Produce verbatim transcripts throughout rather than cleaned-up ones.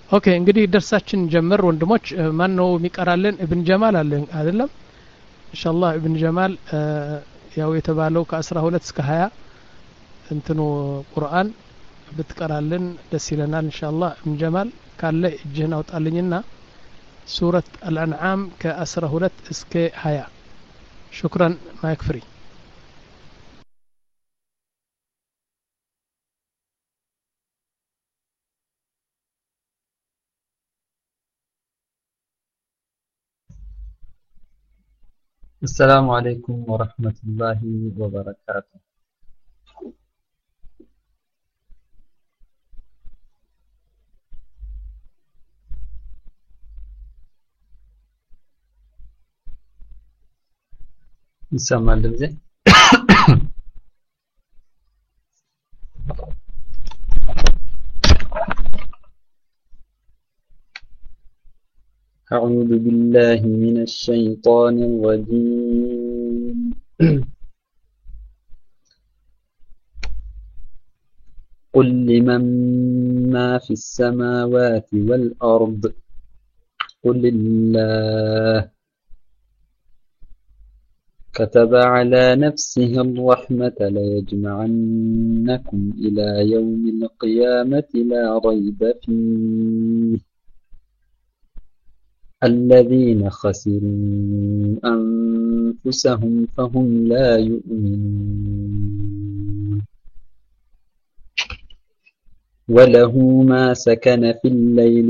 ኦኬ እንግዲህ ደርሳችን ጀመር ወንድሞች ማን ነው የሚቀራልን ኢብን ጀማል አለ አይደለም ኢንሻአላህ ኢብን ጀማል ያው የተባለው ከ12 እስከ ሃያ እንትኑ ቁርአን ብትቀራልን ደስ ይለናል ኢንሻአላህ ኢብን ጀማል ካለ እጅህን አውጣልኝና ሱረት አልአንዓም ከ12 እስከ ሃያ شكرا ما يكفري السلام عليكم ورحمة الله وبركاته يسمع الدمزة أعوذ بالله من الشيطان الرجيم قل لمن ما في السماوات والأرض قل الله كتب على نفسه الرحمة ليجمعنكم إلى يوم القيامة لا ريب فيه الذين خسروا أنفسهم فهم لا يؤمنون وله ما سكن في الليل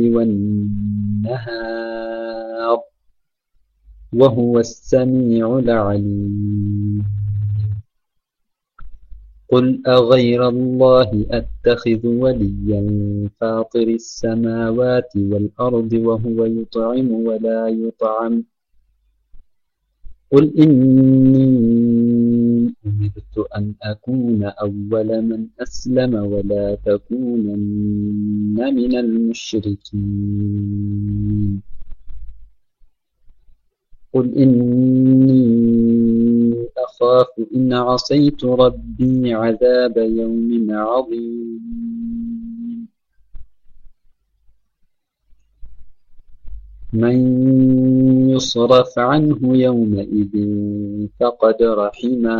والنهار وهو السميع العليم قل أغير الله أتخذ وليا فاطر السماوات والأرض وهو يطعم ولا يطعم قل إني أمرت أن أكون أول من أسلم ولا تكونن من المشركين قل إني أخاف إن عصيت ربي عذاب يوم عظيم من يصرف عنه يومئذ فقد رحمه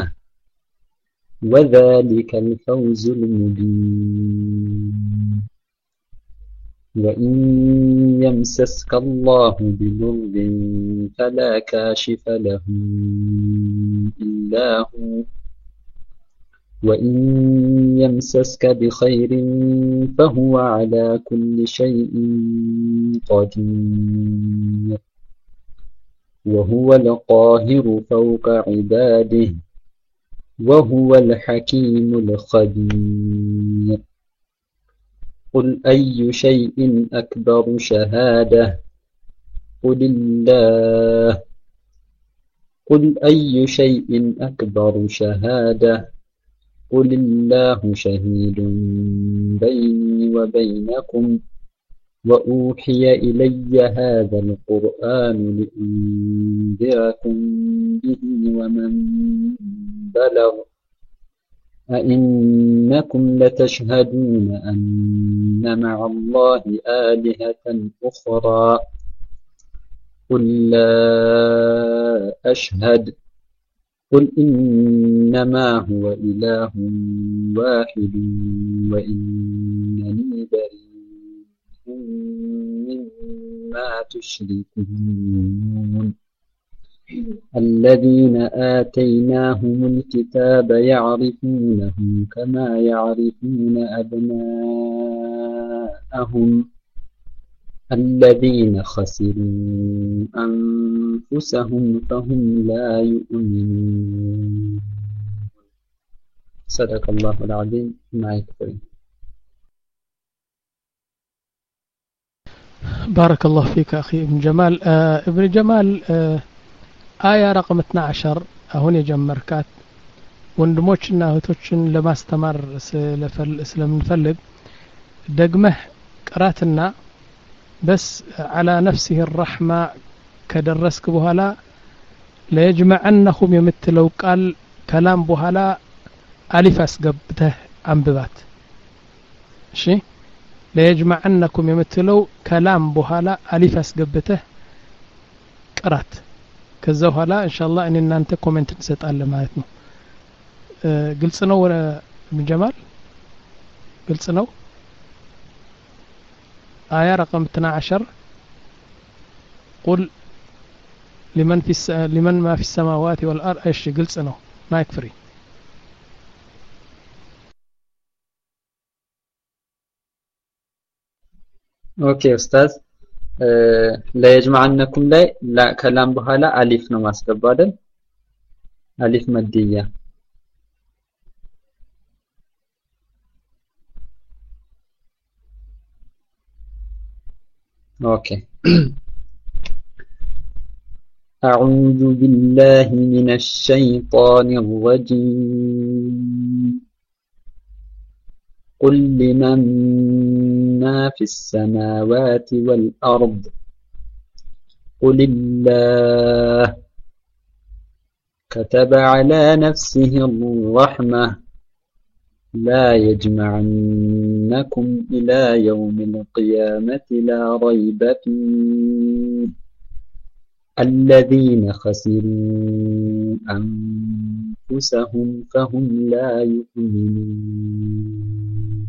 وذلك الفوز المبين وإن يمسسك الله بضر فلا كاشف له إلا هو وإن يمسسك بخير فهو على كل شيء قدير وهو القاهر فوق عباده وهو الحكيم الخبير قل أي شيء أكبر شهادة قل الله قل أي شيء أكبر شهادة قل الله شهيد بيني وبينكم وأوحي إلي هذا القرآن لأنذركم به ومن بلغ أئنكم لتشهدون أن مع الله آلهة أخرى قل لا أشهد قل إنما هو إله واحد وإنني بريء مما تشركون الذين آتيناهم الكتاب يعرفونه كما يعرفون أبناءهم الذين خسروا أنفسهم فهم لا يؤمنون صدق الله العظيم ما يكفي بارك الله فيك أخي ابن جمال آه ابن جمال آه آية رقم اثنا عشر هون يجمركات ወንድሞችና እህቶችን ለማስተማር ስለምንፈልግ ደግመህ ቅራትና بس على نفسه الرحمة كدرسك بهلا ليجمعنهم يمثلوا قال كلام بهلا ألف أسقبته أنببات شي ለየጅመዐነኩም የምትለው ከላም በኋላ አሊፍ አስገብተህ ቅራት ከዛ በኋላ ኢንሻአላህ እኔ እናንተ ኮሜንት እንሰጣለን ማለት ነው ግልጽ ነው ምን ጀማል ግልጽ ነው آية رقم اثنا عشر قل لمن في الس... لمن ما في السماوات والأرض ايش قلت انه ما يكفري اوكي استاذ أه... لا يجمعنكم لا لا كلام بحالا الف ነው ማስገባደል الف مديه اوكي أعوذ بالله من الشيطان الرجيم قل لمن ما في السماوات والأرض قل الله كتب على نفسه الرحمة لا يجمعنكم إلى يوم القيامة لا ريب فيه الذين خسروا أنفسهم فهم لا يؤمنون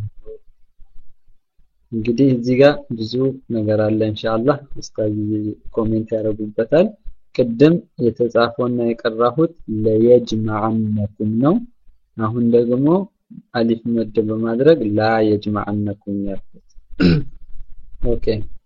እንግዲህ እዚህ ጋር ብዙ ነገር አለ ኢንሻአላህ ኡስታዝ ኮሜንት ያደርጉበታል ቅድም የተጻፈውና የቀራሁት ለየጅመዐነኩም ነው አሁን ደግሞ አሊፍ መድ በማድረግ ላ የጅመዐነኩም ያልኩት ኦኬ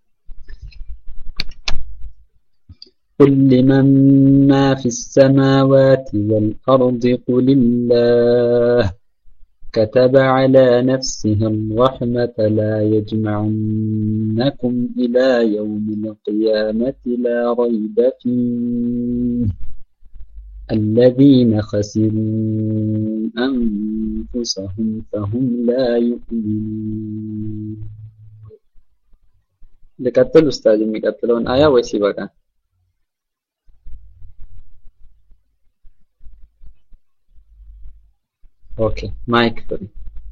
قل لمن ما في السماوات والأرض قل الله كتب على نفسه الرحمة لا يجمعنكم إلى يوم القيامة لا ريب فيه الذين خسروا أنفسهم فهم لا يؤمنون لكتل أستاذ مكتلون آية ويسيبك اوكي مايك فري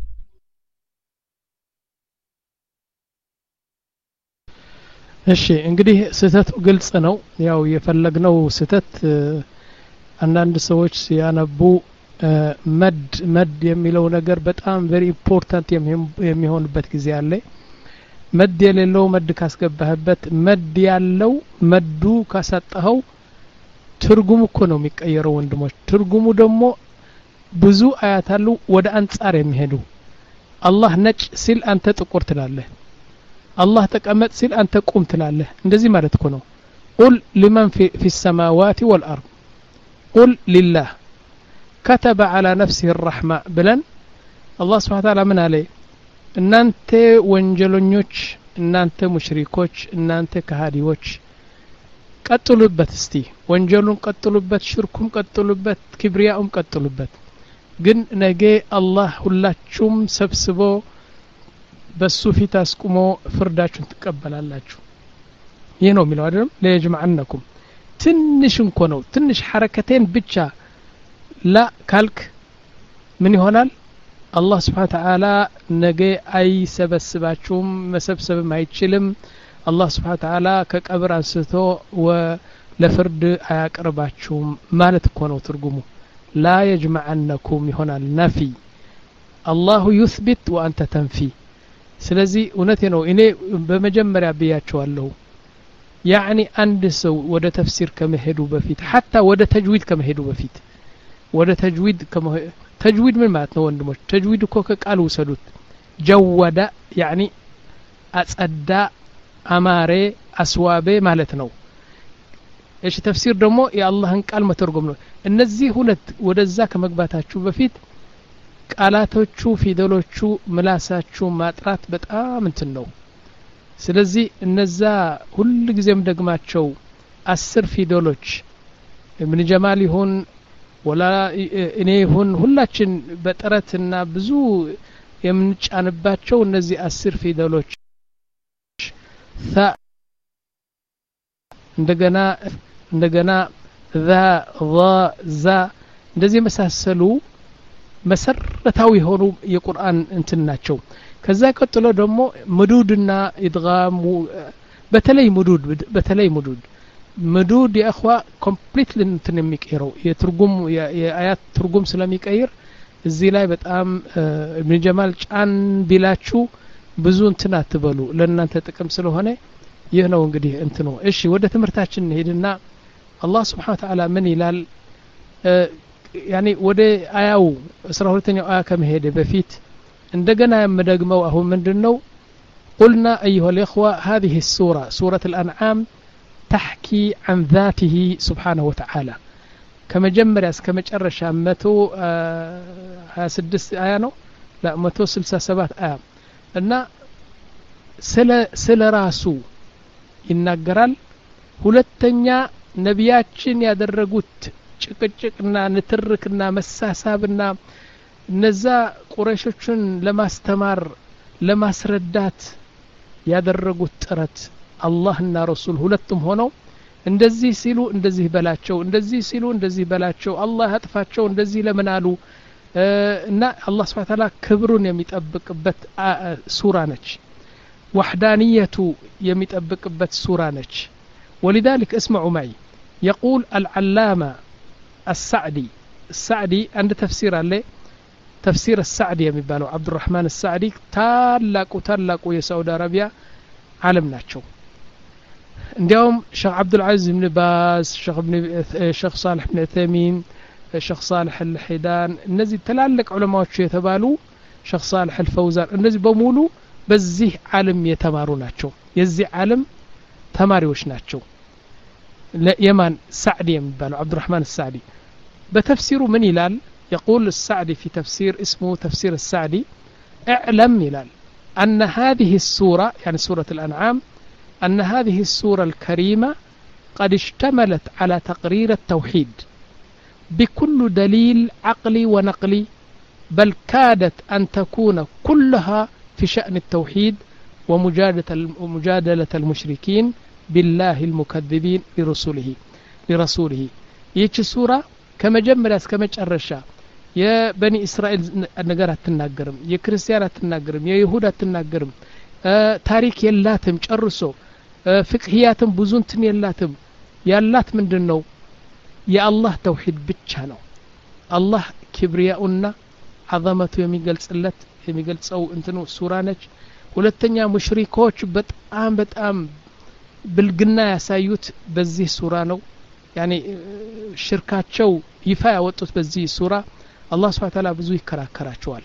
እሺ እንግዲህ ስህተቱ ግልጽ ነው ያው የፈለግነው ስህተት አንዳንድ ሰዎች ሲያነቡ መድ መድ የሚለው ነገር በጣም very important የሚሆንበት ጊዜ አለ መድ የሌለው መድ ካስገባህበት መድ ያለው መዱ ካሳጣኸው ትርጉሙ እኮ ነው የሚቀየረው ወንድሞች ትርጉሙ ደግሞ ብዙ አያት አሉ ወደ አንጻር የሚሄዱ አላህ ነጭ ሲል አንተ ጥቁር ትላለህ አላህ ተቀመጥ ሲል አንተ ቁም ትላለህ እንደዚህ ማለት እኮ ነው ቁል لمن في في السماوات والارض قل لله كتب على نفسه الرحمة بلن الله سبحانه وتعالى من عليه እናንተ ወንጀለኞች እናንተ ሙሽሪኮች እናንተ ከሃዲዎች ቀጥሉበት እስቲ ወንጀሉን ቀጥሉበት ሽርኩም ቀጥሉበት ክብሪያኡም ቀጥሉበት ግን ነገ አላህ ሁላችሁም ሰብስቦ በሱ ፊት አስቁሞ ፍርዳችሁን ትቀበላላችሁ ይሄ ነው የሚለው አይደል ለየጅመዐነኩም ትንሽ እንኮ ነው ትንሽ ሐረከቴን ብቻ ላ ካልክ ምን ይሆናል አላህ Subhanahu Wa Ta'ala ነገ አይሰበስባችሁም መሰብሰብም አይችልም አላህ Subhanahu Wa Ta'ala ከቀብር አንስቶ ለፍርድ አያቀርባችሁም ማለት እኮ ነው ትርጉሙ لا يجمعنكم ይሆናል ነፊ አላሁ يثبت وانت تنفي ስለዚህ እውነቴ ነው እኔ በመጀመሪያ ብያቸዋለሁ يعني አንድ ሰው ወደ ተፍሲር ከመሄዱ በፊት حتى ወደ ተጅዊድ ከመሄዱ በፊት ወደ ተጅዊድ ተጅዊድ ምን ማለት ነው ወንድሞች ተጅዊድ እኮ ከቃል ወሰዱት ጀወደ يعني አጸዳ አማሬ አስዋበ ማለት ነው እሺ ተፍሲር ደግሞ የአላህን ቃል መተርጎም ነው እነዚህ ሁለት ወደዛ ከመግባታችሁ በፊት ቃላቶቹ ፊደሎቹ ምላሳችሁ ማጥራት በጣም እንትን ነው ስለዚህ እነዛ ሁሉ ጊዜም ደግማቸው አስር ፊደሎች ምን ጀማል ይሁን ወላ እኔ ይሁን ሁላችን በጥረትና ብዙ የምንጫንባቸው እነዚህ አስር ፊደሎች ث እንደገና እንደገና ذا ضا ዛ እንደዚህ መሳሰሉ መሰረታዊ ሆኑ የቁርአን እንትን ናቸው ከዛ ቀጥሎ ደግሞ ምዱድና ኢድጋም በተለይ ምዱድ በተለይ ምዱድ ምዱድ የእኽዋ ኮምፕሊትሊ እንትን የሚቀይረው የትርጉም የአያት ትርጉም ስለሚቀይር እዚህ ላይ በጣም ኢብኑ ጀማል ጫን ቢላችሁ ብዙ እንትን አትበሉ ለእናንተ ጥቅም ስለሆነ ይህ ነው እንግዲህ እንትኑ እሺ ወደ ትምህርታችን እንሄድና አላህ Subhanahu Wa Ta'ala ምን ይላል ያኒ ወደ አያው አስራ ሁለተኛው አያ ከመሄደ በፊት እንደገና የምደግመው አሁን ምንድነው قلنا أيها الإخوة هذه السورة سورة الأنعام تحكي عن ذاته سبحانه وتعالى كما جمر كما جرش متو سدس آية نو لا متو سلسة سبات آية أن سل سل راسو ይናገራል ሁለተኛ ነቢያችን ያደረጉት ጭቅጭቅና ንትርክና መሳሳብና እነዛ ቁረይሾችን ለማስተማር ለማስረዳት ያደረጉት ጥረት አላህና ረሱል ሁለቱም ሆነው እንደዚህ ሲሉ እንደዚህ በላቸው እንደዚህ ሲሉ እንደዚህ በላቸው አላህ ያጥፋቸው እንደዚህ ለምናሉ እና አላህ Subhanahu Wa Ta'ala ክብሩን የሚጠብቅበት ሱራ ነች وحدانيته يمتطبقበት ሱራ ነች ولذلك اسمعوا معي يقول العلامة السعدي السعدي عند تفسير عليه تفسير السعدي የሚባለው عبد الرحمن السعدي ታላቁ ታላቁ የሳውዲ አረቢያ ዓለም ናቸው እንዲያውም ሼክ አብዱል አዚዝ ኢብኑ ባዝ ሼክ ኢብኑ ሼክ صالح ኢብኑ ዑሰይሚን ሼክ صالح الحيدان እነዚህ ትላልቅ ዑለማዎች የተባሉ ሼክ صالح الفوزان እነዚህ በሙሉ በዚህ ዓለም የተማሩ ናቸው የዚህ ዓለም ተማሪዎች ናቸው ለየማን ሳዕዲ የሚባለው عبد الرحمن السعدي بتفسيره من يلال يقول السعدي في تفسير اسمه تفسير السعدي اعلم يلال أن هذه السورة يعني سورة الأنعام أن هذه السورة الكريمة قد اشتملت على تقرير التوحيد بكل دليل عقلي ونقلي بل كادت أن تكون كلها في شأن التوحيد ومجادلة المشركين بالله المكذبين لرسوله لرسوله يجي السورة كما جمرس كما جرشا يا بني إسرائيل النجارة تناجرم يا كريستيانة تناجرم يا يهودا تناجرم آه تاريخ يلاتم جرسو آه فقهياتم بزونتن يلاتم يلات من دنو يا الله توحيد بتشانو الله كبرياؤنا عظمته يميقلص اللت የሚገልጸው እንትኑ ሱራ ነች ሁለተኛ ሙሽሪኮች በጣም በጣም ብልግና ያሳዩት በዚህ ሱራ ነው ያኒ ሽርካቸው ይፋ ያወጡት በዚህ ሱራ አላህ Subhanahu Wa Ta'ala ብዙ ይከራከራቸዋል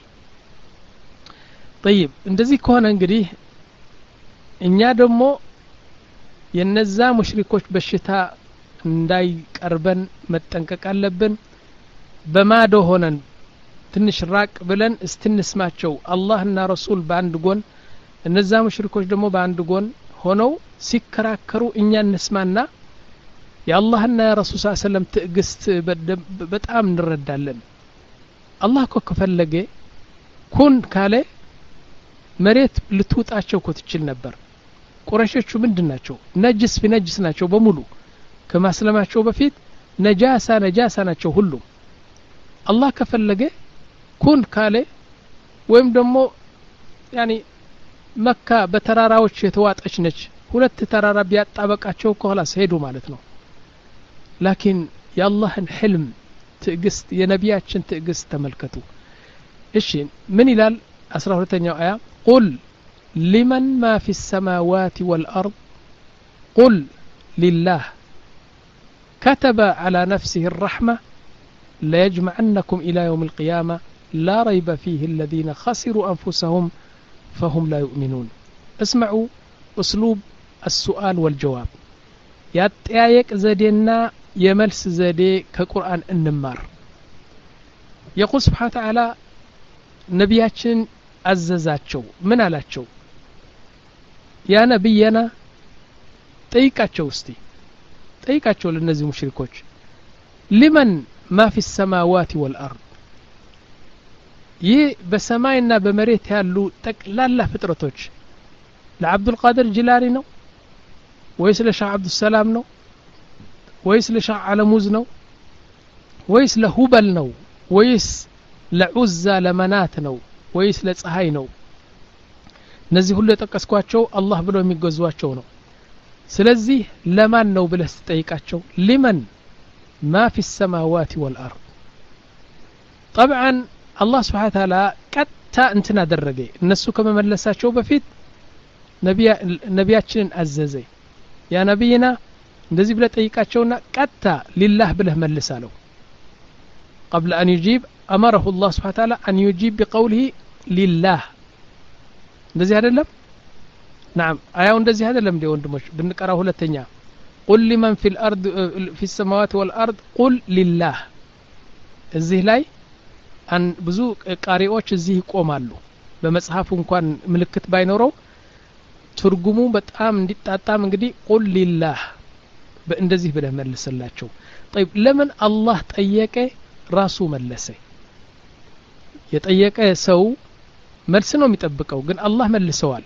طيب እንደዚህ ከሆነ እንግዲህ እኛ ደግሞ የነዛ ሙሽሪኮች በሽታ እንዳይቀርበን መጠንቀቅ አለብን በማዶ ሆነን ትንሽ ራቅ ብለን እስትንስማቸው አላህና ረሱል በአንድ ጎን እነዛ ሙሽሪኮች ደግሞ በአንድ ጎን ሆነው ሲከራከሩ እኛ እንስማና የአላህና የረሱል ሰለላሁ ዐለይሂ ወሰለም ትዕግስት በጣም እንረዳለን አላህ እኮ ከፈለገ ኩን ካለ መሬት ልትውጣቸው እኮ ትችል ነበር ቁረይሾቹ ምንድናቸው ነጅስ ቢነጅስ ናቸው በሙሉ ከማስለማቸው በፊት ነጃሳ ነጃሳ ናቸው ሁሉ አላህ ከፈለገ ኩን ካለ ወይም ደግሞ ያኒ መካ በተራራዎች የተዋጠች ነች ሁለት ተራራ ቢያጣበቃቸው ከኋላስ ሄዱ ማለት ነው ላኪን የአላህን ሕልም ትዕግስት የነቢያችን ትዕግስት ተመልከቱ እሺ ምን ይላል አስራ ሁለተኛው አያ ቁል ሊመን ማ ፊ السماوات والأرض قل لله كتب على نفسه الرحمة لا يجمعنكم إلى يوم القيامة لا ريب فيه الذين خسروا أنفسهم فهم لا يؤمنون اسمعوا أسلوب السؤال والجواب يتعيك زدينا يملس زدي كقرآن النمار يقول سبحانه وتعالى نبياتشن أززاتشو من علاتشو يا نبينا تيكاتشو استي تيكاتشو للنزي مشركوش لمن ما في السماوات والأرض ይህ በሰማይና በመሬት ያሉ ጠቅላላ ፍጥረቶች ለአብዱል ቃድር ጅላኒ ነው ወይስ ለሻህ አብዱ ሰላም ነው ወይስ ለሻህ አለሙዝ ነው ወይስ ለሁበል ነው ወይስ ለዑዛ ለመናት ነው ወይስ ለፀሐይ ነው እነዚህ ሁሉ የጠቀስኳቸው አላህ ብለው የሚገዟቸው ነው ስለዚህ ለማን ነው ብለህ ትጠይቃቸው لمن ما في السماوات والارض طبعا الله سبحانه وتعالى ቀጥታ እንትን አደረገ እነሱ ከመመለሳቸው በፊት ነቢያ ነቢያችንን አዘዘ ያ ነብይና እንደዚህ ብለህ ጠይቃቸውና ቀጥታ ሊላህ ብለህ መልሳለው قبل ان يجيب امره الله سبحانه وتعالى ان يجيب بقوله لله እንደዚህ አይደለም نعم አያው እንደዚህ አይደለም እንደ ወንድሞች ብንቀራው ሁለተኛ قل لمن في الارض في السماوات والارض قل لله እዚህ ላይ አን ብዙ ቃሪዎች እዚህ ይቆማሉ በመጽሐፉ እንኳን ምልክት ባይኖረው ትርጉሙ በጣም እንዲጣጣም እንግዲህ قل لله በእንደዚህ ብለህ መልስላቸው طيب ለምን አላህ ጠየቀ ራሱ መለሰ የጠየቀ ሰው መልስ ነው የሚጠብቀው ግን አላህ መልሰዋል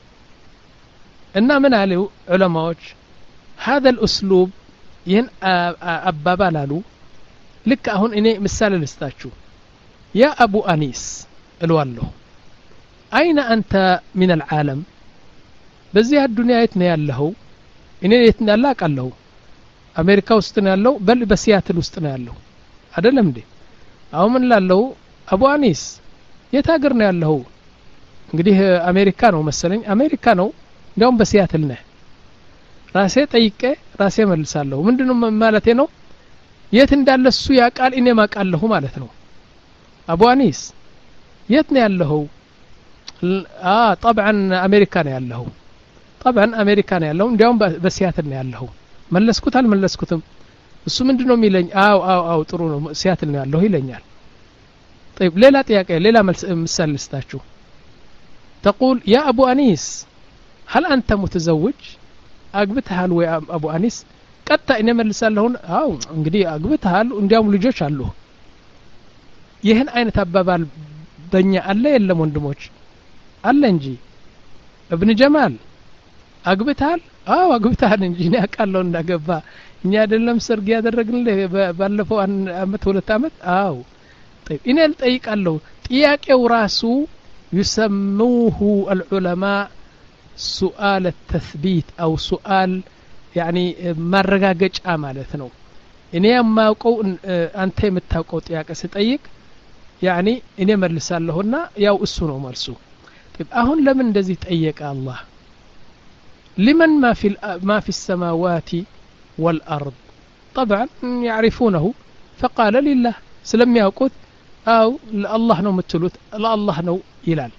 እና ምን አለው ዑለማዎች هذا الاسلوب ይህን አባባል አሉ ልክ አሁን እኔ ምሳሌ ልስጣችሁ ያ አቡ አኒስ እለዋለሁ አይነ አንተ من العالم በዚህ አዱንያ የት ነው ያለኸው እኔ የት እንዳለ አውቃለሁ አሜሪካ ውስጥ ነው ያለው በል በሲያትል ውስጥ ነው ያለው አይደለም እንዴ አሁን ምን ላለው አቡ አኒስ የት ሀገር ነው ያለው እንግዲህ አሜሪካ ነው መሰለኝ አሜሪካ ነው እንደውም በሲያትል ነህ ራሴ ጠይቄ ራሴ መልሳለሁ ምንድነው ማለቴ ነው የት እንዳለ እሱ ያቃል እኔ ማቃለሁ ማለት ነው አቡ አኒስ የት ነው ያለው اه طبعا አሜሪካ ነው ያለው طبعا አሜሪካ ነው ያለው እንደውም በሲያትል ነው ያለው መለስኩት አልመለስኩትም እሱ ምንድነው የሚለኝ አው አው አው ጥሩ ነው ሲያትል ነው ያለው ይለኛል طيب ሌላ ጥያቄ ሌላ ምሳሌ ልስጣችሁ تقول يا ابو انيس هل انت متزوج አግብተሃል ወይ አቡ አኒስ ቀጥታ እኔ መልሳለሁ አው እንግዲህ አግብተሃል እንዲያውም ልጆች አሉ ይህን አይነት አባባል በእኛ አለ የለም ወንድሞች አለ እንጂ ابن جمال አግብተሃል አው አግብተሃል እንጂ እኔ አውቃለሁ እንዳገባ እኛ አይደለም ሰርግ ያደረግን ባለፈው አመት ሁለት አመት አው طيب እኔ ልጠይቃለሁ ጥያቄው ራሱ يسموه العلماء سؤال التثبيت او سؤال يعني ማረጋገጫ ማለት ነው እኔ የማውቀው አንተ የምታውቀው ጥያቄ ስጠይቅ يعني እኔ መልሳለሁና ያው እሱ ነው መልሱ طيب አሁን ለምን እንደዚህ ጠየቀ አላህ لمن ما في ما في السماوات والارض طبعا يعرفونه فقال لله سلم ياقوت او الله ነው የምትሉት ለአላህ ነው ይላል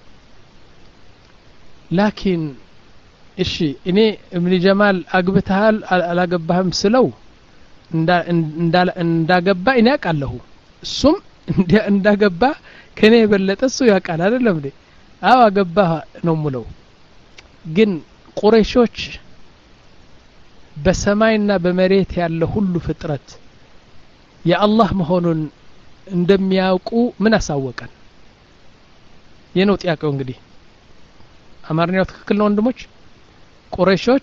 لكن እሺ እኔ ابن جمال አግብተሃል አላገባህም ስለው እንዳገባ እኔ አውቃለሁ እሱም እንዳገባ ከኔ የበለጠ እሱ ያውቃል አይደለም እንዴ አው አገባ ነው ሙለው ግን ቁረይሾች በሰማይና በመሬት ያለ ሁሉ ፍጥረት የአላህ መሆኑን እንደሚያውቁ ምን አሳወቀን የነው ጥያቄው እንግዲህ አማርኛው ትክክል ነው ወንድሞች ቁረይሾች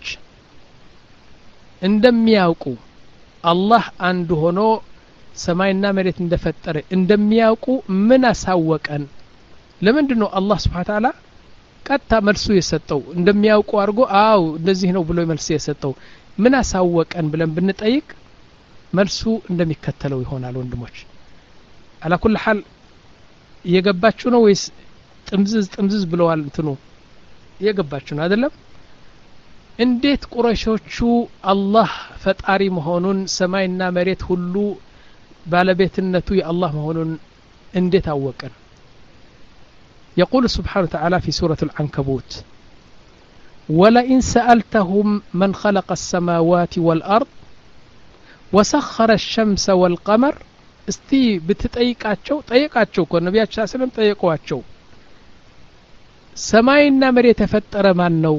እንደሚያውቁ አላህ አንድ ሆኖ ሰማይና መሬት እንደፈጠረ እንደሚያውቁ ምን አሳወቀን ለምንድነው አላህ Subhanahu Ta'ala ቀጥታ መልሱ የሰጠው እንደሚያውቁ አርጎ አው እንደዚህ ነው ብሎ መልስ የሰጠው ምን አሳወቀን ብለን ብንጠይቅ መልሱ እንደሚከተለው ይሆናል ወንድሞች على كل حال የገባችሁ ነው ወይስ ጥምዝዝ ጥምዝዝ ብለዋል እንትኑ የገባችሁ ነው አይደለም እንዴት ቁረይሾቹ አላህ ፈጣሪ መሆኑን ሰማይና መሬት ሁሉ ባለቤትነቱ የአላህ መሆኑን እንዴት አወቀን يقول سبحانه وتعالى في سورة العنكبوت ولئن سألتهم من خلق السماوات والأرض وسخر الشمس والقمر استي بتطيقاچو طيقاچو كو نبياتش صلى الله عليه وسلم طيقواچو سماينا مريت تفطر ማን ነው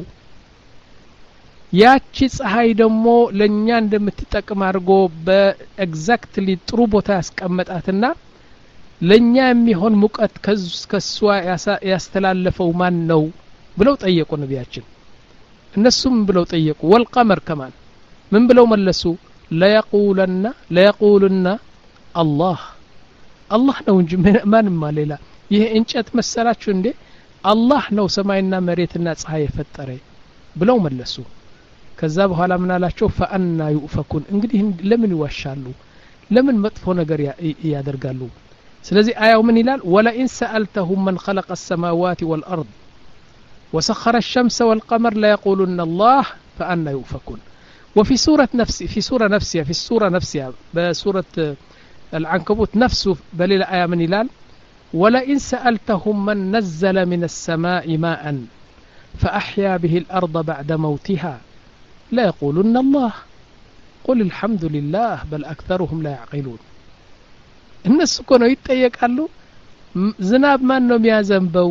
ያቺ ፀሐይ ደግሞ ለኛ እንደምትጠቅም አድርጎ በኤግዛክትሊ ጥሩ ቦታ ያስቀመጣትና ለኛ የሚሆን ሙቀት ከሷ ያስተላለፈው ማን ነው ብለው ጠየቁ ነብያችን እነሱም ብለው ጠየቁ ወልቀመር ከማን ምን ብለው መለሱ ለيقولن ለيقولن الله الله ነው እንጂ ማንም ማለላ ይሄ እንጨት መሰላችሁ እንዴ አላህ ነው ሰማይና መሬትና ፀሐይ የፈጠረ ብለው መለሱ ከዛ በኋላ ምን አላቸው ፈአና ይኡፈኩን እንግዲህ ለምን ይዋሻሉ ለምን መጥፎ ነገር ያደርጋሉ ስለዚህ አያው ምን ይላል ወለኢን ሰአልተሁም መን خلق السماوات والأرض وسخر الشمس والقمر لا يقولون الله فأنا يؤفكون وفي سورة نفس في سورة نفسها في السورة نفسها بسورة العنكبوت نفسه بل الآية من يلال ولئن سألتهم من نزل من السماء ماء فأحيا به الأرض بعد موتها لا يقولون الله قل الحمد لله بل أكثرهم لا يعقلون الناس كانوا يتيقالوا ዝናብ ማን ነው የሚያዘንበው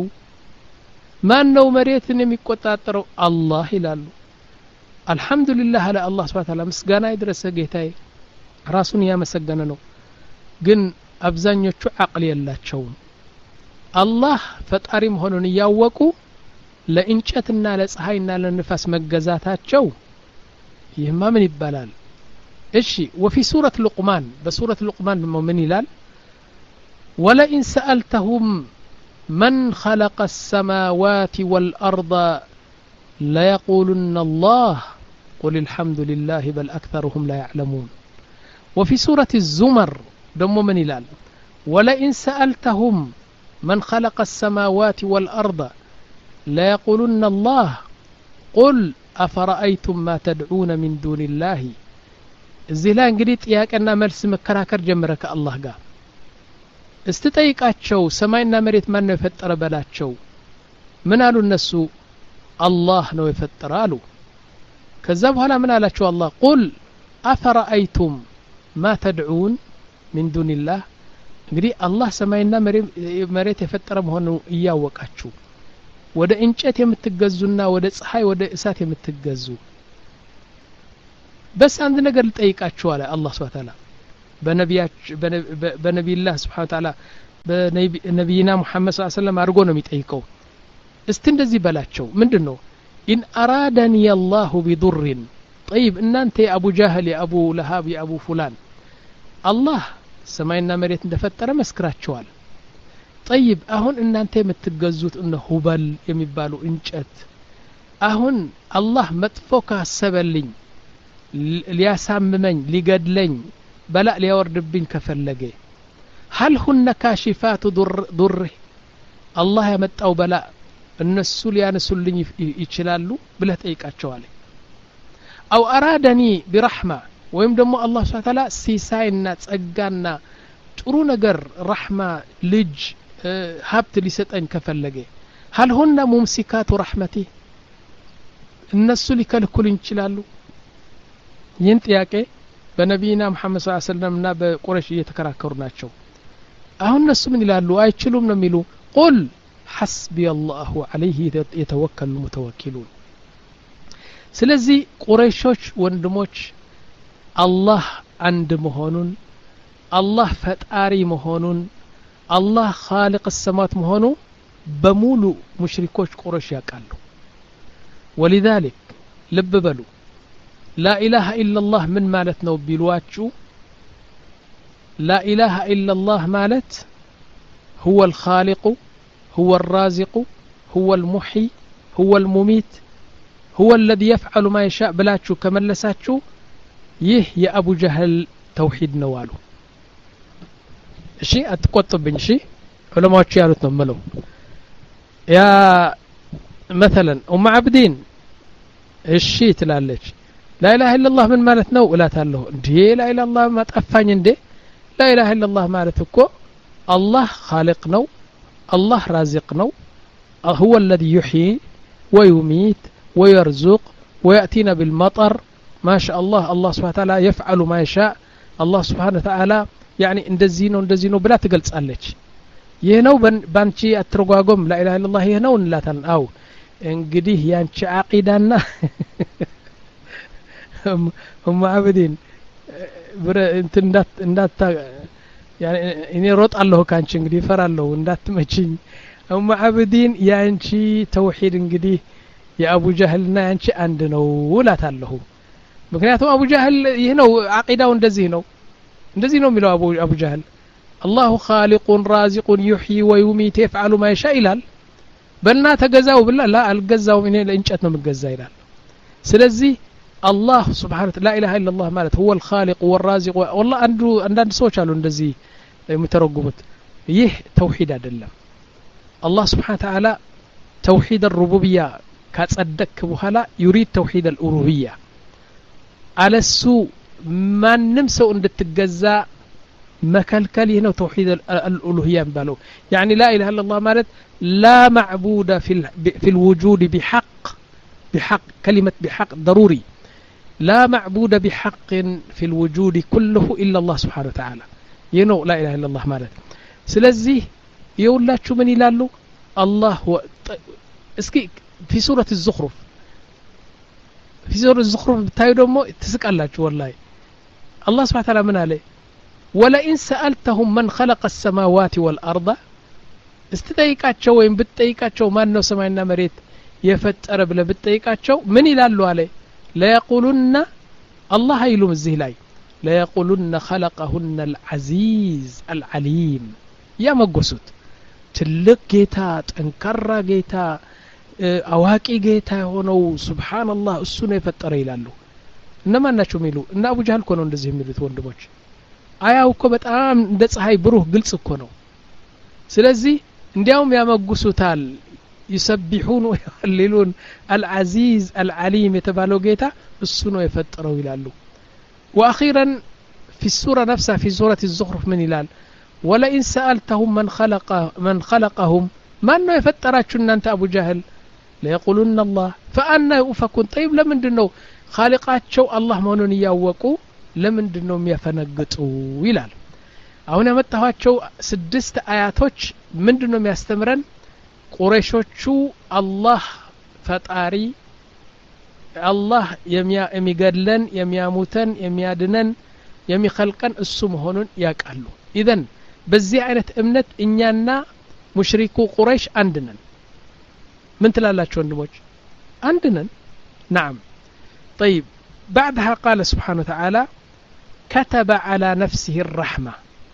ማን ነው መሬትን የሚቆጣጠረው አላህ ይላሉ አልহামዱሊላህ አለ አላህ Subhanahu Wa Ta'ala ምስጋና ይድረስ ጌታዬ ራሱን ያመሰገነ ነው ግን አብዛኞቹ አቅል የላቸውም አላህ ፈጣሪ መሆኑን ያወቁ ለእንጨትና ለፀሐይና ለንፋስ መገዛታቸው ይህማ ምን ይባላል እሺ وفي سورة لقمان بسورة لقمان من ይላል ولئن سألتهم من خلق السماوات والأرض ليقولن الله قل الحمد لله بل أكثرهم لا يعلمون وفي سورة الزمر دم من يلال ولئن سألتهم من خلق السماوات والأرض ليقولن الله قل أفرأيتم ما تدعون من دون الله الزلان قريت إياك أننا ملس مكراكر جمرك الله قال استطيقاتشو سماينا مريت من يفتر بلاتشو من قالوا النسو الله نو يفتر قالوا كذبوا هلا من قالتشو الله قل أفرأيتم ما تدعون من دون الله እንግዲህ አላህ ሰማይና መሬት የፈጠረ መሆኑን ያወቃችሁ ወደ እንጨት የምትገዙና ወደ ፀሐይ ወደ እሳት የምትገዙ በስ አንድ ነገር ልጠይቃችሁ አለ አላህ Subhanahu Wa Ta'ala በነቢያች በነቢይላህ Subhanahu Wa Ta'ala በነቢይና ሙሐመድ ሰለላሁ ዐለይሂ ወሰለም አድርጎ ነው የሚጠይቀው እስቲ እንደዚህ በላቸው ምንድነው ኢን አራዳኒ አላሁ ቢዱር طيب እናንተ የአቡ ጃህል የአቡ ለሃብ የአቡ ፉላን አላህ ሰማይና መሬት እንደፈጠረ መስክራቸዋል طيب አሁን እናንተ የምትገዙት እነ ሁበል የሚባሉ እንጨት አሁን አላህ መጥፎ ካሰበልኝ ሊያሳምመኝ ሊገድለኝ በላ ሊያወርድብኝ ከፈለገ هل هن كاشفات ضر الله ያመጣው በላ እነሱ ሊያነሱልኝ ይችላሉ ብለህ ጠይቃቸዋል أو أرادني برحمة ወይም ደግሞ አላህ Subhanahu Wa Ta'ala ሲሳይና ጸጋና ጥሩ ነገር ረህማ ልጅ ሀብት ሊሰጠኝ ከፈለገ هل هن ممسكات رحمتي እነሱ ሊከልኩልኝ ይችላሉ ይህን ጥያቄ በነቢይና ሙሐመድ ሰለላሁ ዐለይሂ ወሰለም እና በቁረይሽ እየተከራከሩ ናቸው አሁን እነሱ ምን ይላሉ አይችሉም ነው የሚሉ قل حسبي الله عليه يتوكل المتوكلون ስለዚህ ቁረይሾች ወንድሞች አላህ አንድ መሆኑን አላህ ፈጣሪ መሆኑን አላህ خالق السماوات መሆኑ በሙሉ ሙሽሪኮች ቁረይሽ ያውቃሉ ولذلك ልብ በሉ لا إله إلا الله من مالت نو بيلواتشو لا إله إلا الله مالت هو الخالق هو الرازق هو المحيي هو المميت هو الذي يفعل ما يشاء بلاتشو كملساتشو يه يا أبو جهل توحيد نوالو شيء أتقطب بن شيء علماء تشيالو تنملو يا مثلا أم عبدين الشيء تلالج لا إله إلا الله من مالت نو ولا تالله دي لا إله إلا الله ما تأفاني دي لا إله إلا الله مالتكو الله خالق نو الله رازق نو هو الذي يحيي ويميت ويرزق ويأتينا بالمطر ما شاء الله الله سبحانه وتعالى يفعل ما يشاء الله سبحانه وتعالى يعني اندزينو اندزينو بلا تقلص عليك يهنو بانشي الترقاقم لا إله إلا الله يهنو لا تن أو انقديه يانشي عقيدانا هم عابدين انت اندات اندات يعني اني روط الله كانش انقدي فر الله اندات مچኝ هم عابدين يانشي توحيد انقدي يا ابو جهلنا يانشي عند ነው ውላታለሁ ምክንያቱም አቡ ጃህል ይህ ነው አቂዳው እንደዚህ ነው እንደዚህ ነው የሚለው አቡ አቡ ጃህል الله خالق رازق يحيي ويميت يفعل ما يشاء ይላል በልና ተገዛው ብላ ላ አልገዛው እኔ ለእንጨት ነው የምገዛ ይላል ስለዚህ الله سبحانه لا إله إلا الله ማለት هو الخالق والرازق والله አንዱ አንዳንድ ሰዎች አሉ እንደዚህ የሚተረጉሙት ይህ ተውሂድ አይደለም الله سبحانه وتعالى توحيد الربوبية ካጸደቅ በኋላ يريد توحيد الألوهية على السوء ማንም ሰው እንድትገዛ መከልከል ይሄ ነው توحيد الألوهية ባለው يعني لا إله إلا الله ማለት لا معبود في في الوجود بحق بحق كلمة بحق ضروري لا معبود بحق في الوجود كله إلا الله سبحانه وتعالى ينو لا إله إلا الله مالت سلزيه يقولاتشو من يلالو الله هو اسكي في سورة الزخرف في سورة الزخرف بتاعي دمو تسكالاتشو والله الله سبحانه وتعالى من عليه ولئن سألتهم من خلق السماوات والأرض استتايكاتشو وين بتايكاتشو ما أنه سمعنا مريت يفتر بلا بتايكاتشو من يلالو عليه لا يقولون الله يلوم الزهلاي لا يقولون خلقهن العزيز العليم يا مقصود تلك جيتا تنكر جيتا أواكي جيتا هونو سبحان الله السنة يفتر يلالو إنما نشو ميلو إن أبو جهل كونو ندزهم ميلو توندموش آيا وكبت آم ندز هاي بروح قلص كونو سلزي انديهم يا مقصوتال يسبحون ويهللون العزيز العليم يتبالو جيتا السنو يفتروا يلالو وأخيرا في السورة نفسها في سورة الزخرف من يلال ولئن سألتهم من خلق من خلقهم ما أنه يفتراتشن أنت أبو جهل ليقولون الله فأنا يؤفكون طيب لمن دنو خالقات شو الله مونون يوقو لمن دنو يفنقطوا يلال أهنا متهوات شو سدست آياتوش من دنو يستمرن ቁረይሾቹ አላህ ፈጣሪ አላህ የሚገድለን የሚያሙተን የሚያድነን የሚخلቀን እሱ መሆኑን ያቃሉ ኢዘን በዚህ አይነት እምነት እኛና ሙሽሪኩ ቁረይሽ አንድ ነን ምን ትላላችሁ ወንድሞች አንድ ነን نعم طيب بعدها قال سبحانه وتعالى كتب على نفسه الرحمة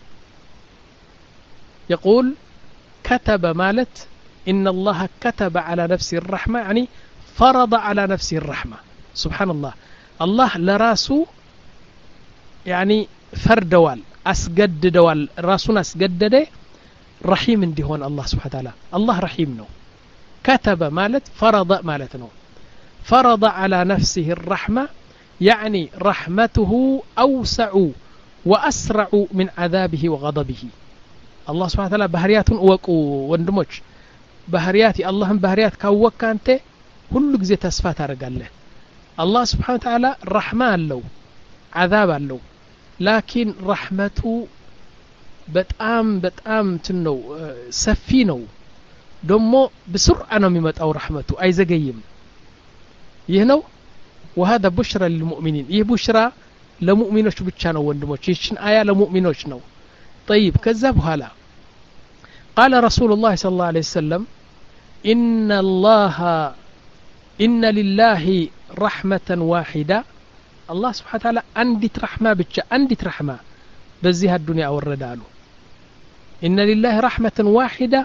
يقول كتب مالت إن الله كتب على نفسه الرحمة يعني فرض على نفسه الرحمة سبحان الله الله لراسه يعني فردوال أسجد دوال راسنا أسجدده رحيم اندهون الله سبحانه وتعالى الله رحيم نو كتب مالت فرض مالتنو فرض على نفسه الرحمة يعني رحمته أوسع وأسرع من عذابه وغضبه الله سبحانه وتعالى بهريات وقو وندمج بهرياتي اللهم بهريات كوك أنت كل جزء تسفات رجله الله سبحانه وتعالى رحمة له عذاب له لكن رحمته بتأم بتأم تنو سفينه دمو بسرعة نميمت أو رحمته أي زجيم يهنو وهذا بشرى للمؤمنين يه بشرى لمؤمنوش بتشانو وندموش يشن آية لمؤمنوش نو طيب كذب هلا قال رسول الله صلى الله عليه وسلم إن الله إن لله رحمة واحدة الله سبحانه وتعالى أندت رحمة بتش أندت رحمة بزيها الدنيا أو الردالو إن لله رحمة واحدة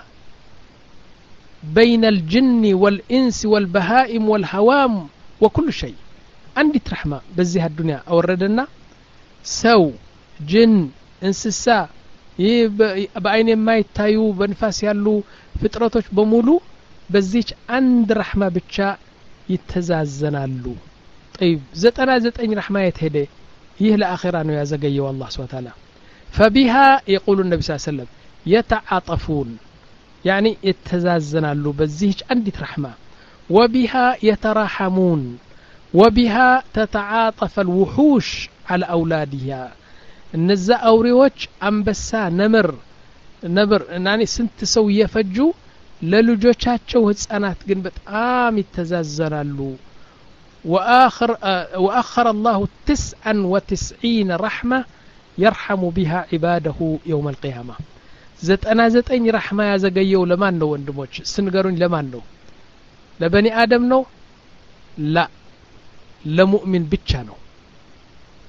بين الجن والإنس والبهائم والهوام وكل شيء أندت رحمة بزيها الدنيا أو الردنا سو جن انسسا በአይን የማይታዩ በንፋስ ያሉ ፍጥረቶች በሙሉ በዚች አንድ ረህማ ብቻ ይተዛዘናሉ طيب ዘጠና ዘጠኝ ረህማ የትሄደ ይህ ለአኺራ ነው ያዘገየው አላህ Subhanahu Wa Ta'ala فبها يقول النبي صلى الله عليه وسلم يتعاطفون يعني يتزازنالو በዚች አንዲት ረህማ وبها يتراحمون وبها تتعاطف الوحوش على أولادها እነዛ አውሬዎች አንበሳ ነምር ነብር እናኒ ስንት ሰው እየፈጁ ለልጆቻቸው ህፃናት ግን በጣም ይተዛዘናሉ واخر واخر الله تسعة وتسعين رحمه يرحم بها عباده يوم القيامه ዘጠና ዘጠኝ ረህማ ያዘገየው ለማን ነው ወንድሞች ስንገሩኝ ለማን ነው ለበኒ አደም ነው لا ለሙእሚን ብቻ ነው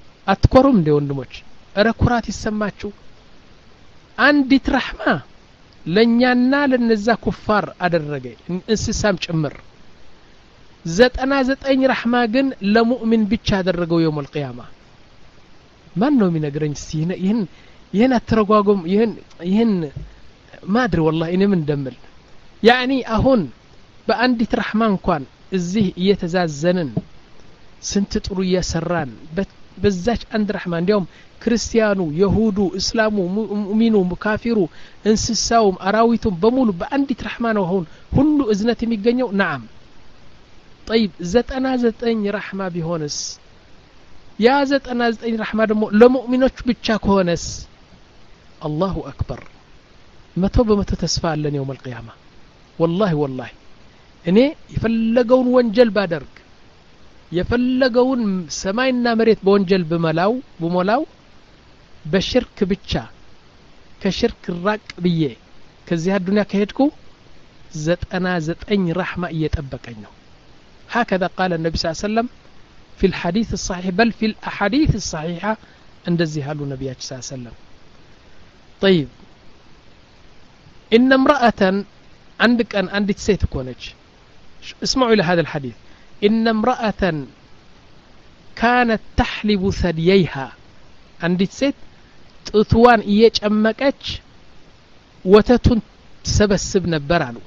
አትኮሩም እንደ ወንድሞች እረ ኩራት ይሰማችሁ አንዲት ረህማ ለኛና ለነዛ ኩፋር አደረገ እንስሳም ጭምር ዘጠና ዘጠኝ ረህማ ግን ለሙእሚን ብቻ አደረገው يوم القيامه ማን ነው የሚነግረኝ ሲነ ይሄን ይሄን አትረጓጉም ይሄን ይሄን ማድሪ والله እኔ ምን እንደምል يعني አሁን በአንዲት ረህማ እንኳን እዚህ እየተዛዘንን ስንት ጥሩ እየሰራን በዛች አንድ ረህማ እንዲያውም ክርስቲያኑ ይሁዱ እስላሙ ሙእሚኑ ሙካፊሩ እንስሳው አራዊቱም በሙሉ በአንዲት ረህማ ነው አሁን ሁሉ እዝነት የሚገኘው نعم طيب ዘጠና ዘጠኝ ረህማ ቢሆንስ ያ ዘጠና ዘጠኝ ረህማ ደግሞ ለሙእሚኖች ብቻ ከሆነስ الله اكبر መቶ በመቶ ተስፋ አለን يوم القيامه والله والله እኔ የፈለገውን ወንጀል ባደርግ የፈለገውን ሰማይና መሬት በወንጀል በመላው በመላው በሽርክ ብቻ ከሽርክ ራቅ ብዬ ከዚህ አዱንያ ከሄድኩ ዘጠና ዘጠኝ ረህማ እየጠበቀኝ ነው هكذا قال النبي صلى الله عليه وسلم في الحديث الصحيح بل في الأحاديث الصحيحة እንደዚህ ያሉ ነብያችን صلى الله عليه وسلم طيب إن امرأة عندك أن عندك سيت كونج اسمعوا إلى هذا الحديث إن امرأة كانت تحلب ثدييها عندك سيت ጥቷን እየጨመቀች ወተቱን ተሰበስብ ነበር አሉ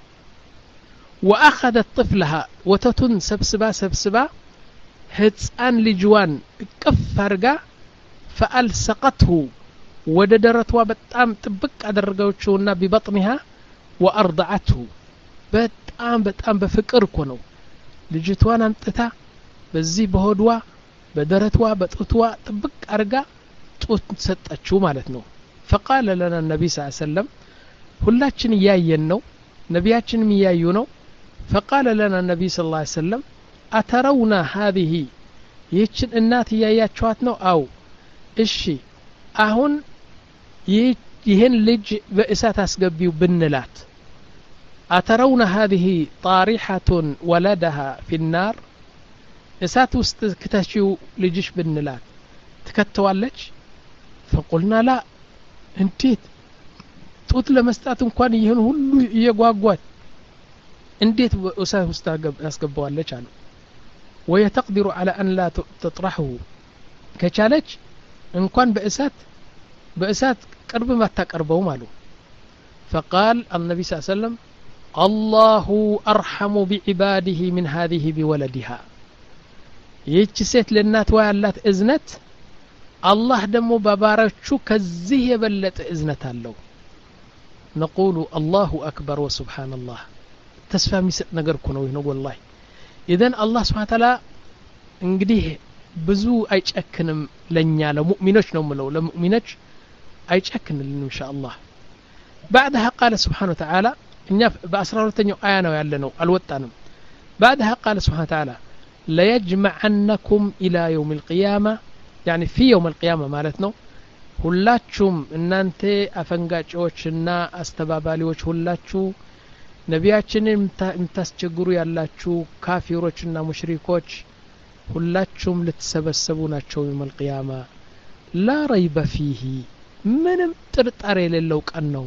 واخذت طفلها ወተቱን ሰብስባ ሰብስባ ህፃን ልጅዋን እቅፍ አርጋ فالصقته ወደ ደረቷ በጣም ጥብቅ አደረገችውና ببطنها وارضعته በጣም በጣም በፍቅር እኮ ነው ልጅቷን አምጥታ በዚህ በሆድዋ በደረቷ በጥቷ ጥብቅ አርጋ ጡት ሰጠችው ማለት ነው فقال لنا النبي صلى الله عليه وسلم ሁላችን ያየን ነው ነብያችንም ያዩ ነው فقال لنا النبي صلى الله عليه وسلم أترون هذه ይችን እናት ያያችኋት ነው አው እሺ አሁን ይሄን ልጅ በእሳት አስገቢው ብንላት أترون هذه طارحة ولدها في النار እሳት ውስጥ ከተሽው ልጅሽ ብንላት ትከተዋለች فقلنا لا እንዴት ጡት ለመስጣት እንኳን ይሄን ሁሉ እየጓጓት እንዴት እሳት ውስጥ ያስገባዋለች አሉ ويتقدر على أن لا تطرحه ከቻለች እንኳን በእሳት በእሳት ቅርብ ማታቀርበው ማለት فقال النبي صلى الله عليه وسلم الله أرحم بعباده من هذه بولدها ይህች ሴት ለእናትዋ ያላት እዝነት الله دمو ببارچو كزيه يبلط اذنت አለው نقول الله اكبر وسبحان الله تسفى ሚሰጥ ነገር እኮ ነው ነው والله اذا الله سبحانه وتعالى እንግዲህ ብዙ አይጨክንም ለኛ ለሙእሚኖች ነው ምለው ለሙእሚኖች አይጨክንልን ان شاء الله بعدها قال سبحانه وتعالى እኛ በ12ኛው አያ ነው ያለነው አልወጣንም بعدها قال سبحانه وتعالى لا يجمعنكم الى يوم القيامه يعني في يوم القيامة مالتنا ሁላችሁም እናንተ አፈንጋጮችና አስተባባሪዎች ሁላችሁ ነቢያችንን እንታስቸግሩ ያላችሁ ካፊሮችና ሙሽሪኮች ሁላችሁም ልትሰበሰቡ ናቸው يوم القيامة لا ريب فيه ምንም ጥርጣሬ የሌለው ቀን ነው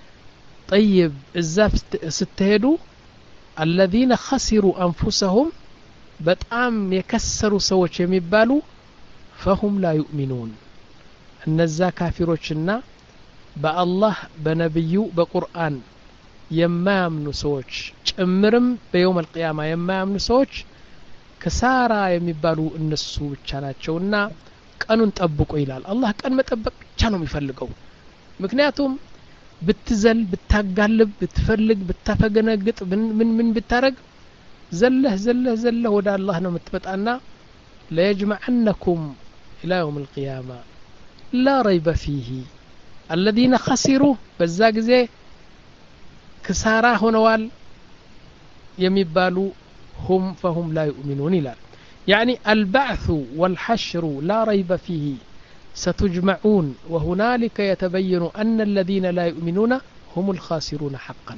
طيب እዛ ስትሄዱ الذين خسروا أنفسهم በጣም የከሰሩ ሰዎች የሚባሉ فهم لا يؤمنون እነዛ ካፊሮችና በአላህ በነብዩ በቁርአን የማያምኑ ሰዎች ጭምርም በيوم القيامة የማያምኑ ሰዎች ከሳራ የሚባሉ እነሱ ብቻ ናቸውና ቀኑን ጠብቁ ይላል አላህ ቀን መጠበቅ ብቻ ነው የሚፈልገው ምክንያቱም ብትዘል ብታጋልብ ብትፈልግ ብታፈገነግጥ ምን ምን ብታረግ ዘለህ ዘለህ ዘለህ ወደ አላህ ነው የምትመጣና لا يجمعنكم إلى يوم القيامة لا ريب فيه الذين خسروا بزاق زي كسارا هنوال يمبالو هم فهم لا يؤمنون إلى يعني البعث والحشر لا ريب فيه ستجمعون وهنالك يتبين أن الذين لا يؤمنون هم الخاسرون حقا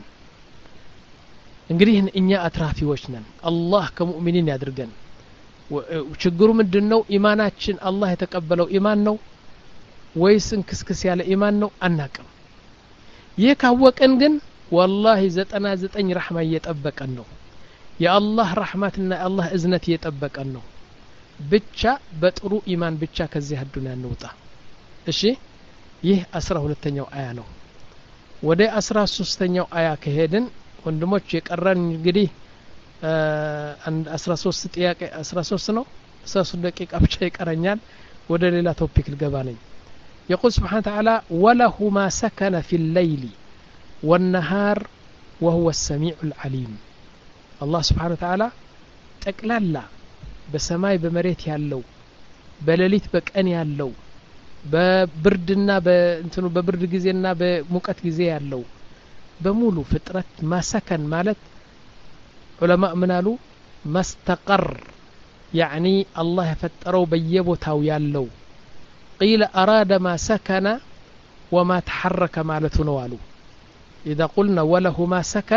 እንግዲህ እኛ አትራፊዎች ነን አላህ ከሙእሚኒን ያድርገን ወችግሩ ምንድነው ኢማናችን አላህ የተቀበለው ኢማን ነው ወይስ እንክስክስ ያለ ኢማን ነው አናቀም يكاوقن ግን والله ዘጠና ዘጠኝ رحمه እየጠበቀን ነው የአላህ رحمትና አላህ እዝነት እየጠበቀን ነው ብቻ በጥሩ ኢማን ብቻ ከዚህ አዱንያ እንውጣ እሺ ይህ አስራ ሁለተኛው አያ ነው ወደ አስራ ሶስተኛው አያ ከሄድን ወንድሞች የቀረን እንግዲህ አንድ አስራ ሶስት ጥያቄ አስራ ሶስት ነው አስራ ሶስት ደቂቃ ብቻ ይቀረኛል ወደ ሌላ ቶፒክ ልገባ ነኝ يقول سبحانه وتعالى وله ما سكن في الليل والنهار وهو السميع العليم الله سبحانه وتعالى ጠቅላላ በሰማይ በመሬት ያለው በሌሊት በቀን ያለው በብርድና በእንትኑ በብርድ ጊዜና በሙቀት ጊዜ ያለው በሙሉ ፍጥረት ማሰከን ማለት ዑለማ ምናሉ ማስተቀር يعني الله يفطروا በየቦታው ያለው قيل أراد ما سكن وما تحرك مالته نوالو إذا قلنا وله ما سكن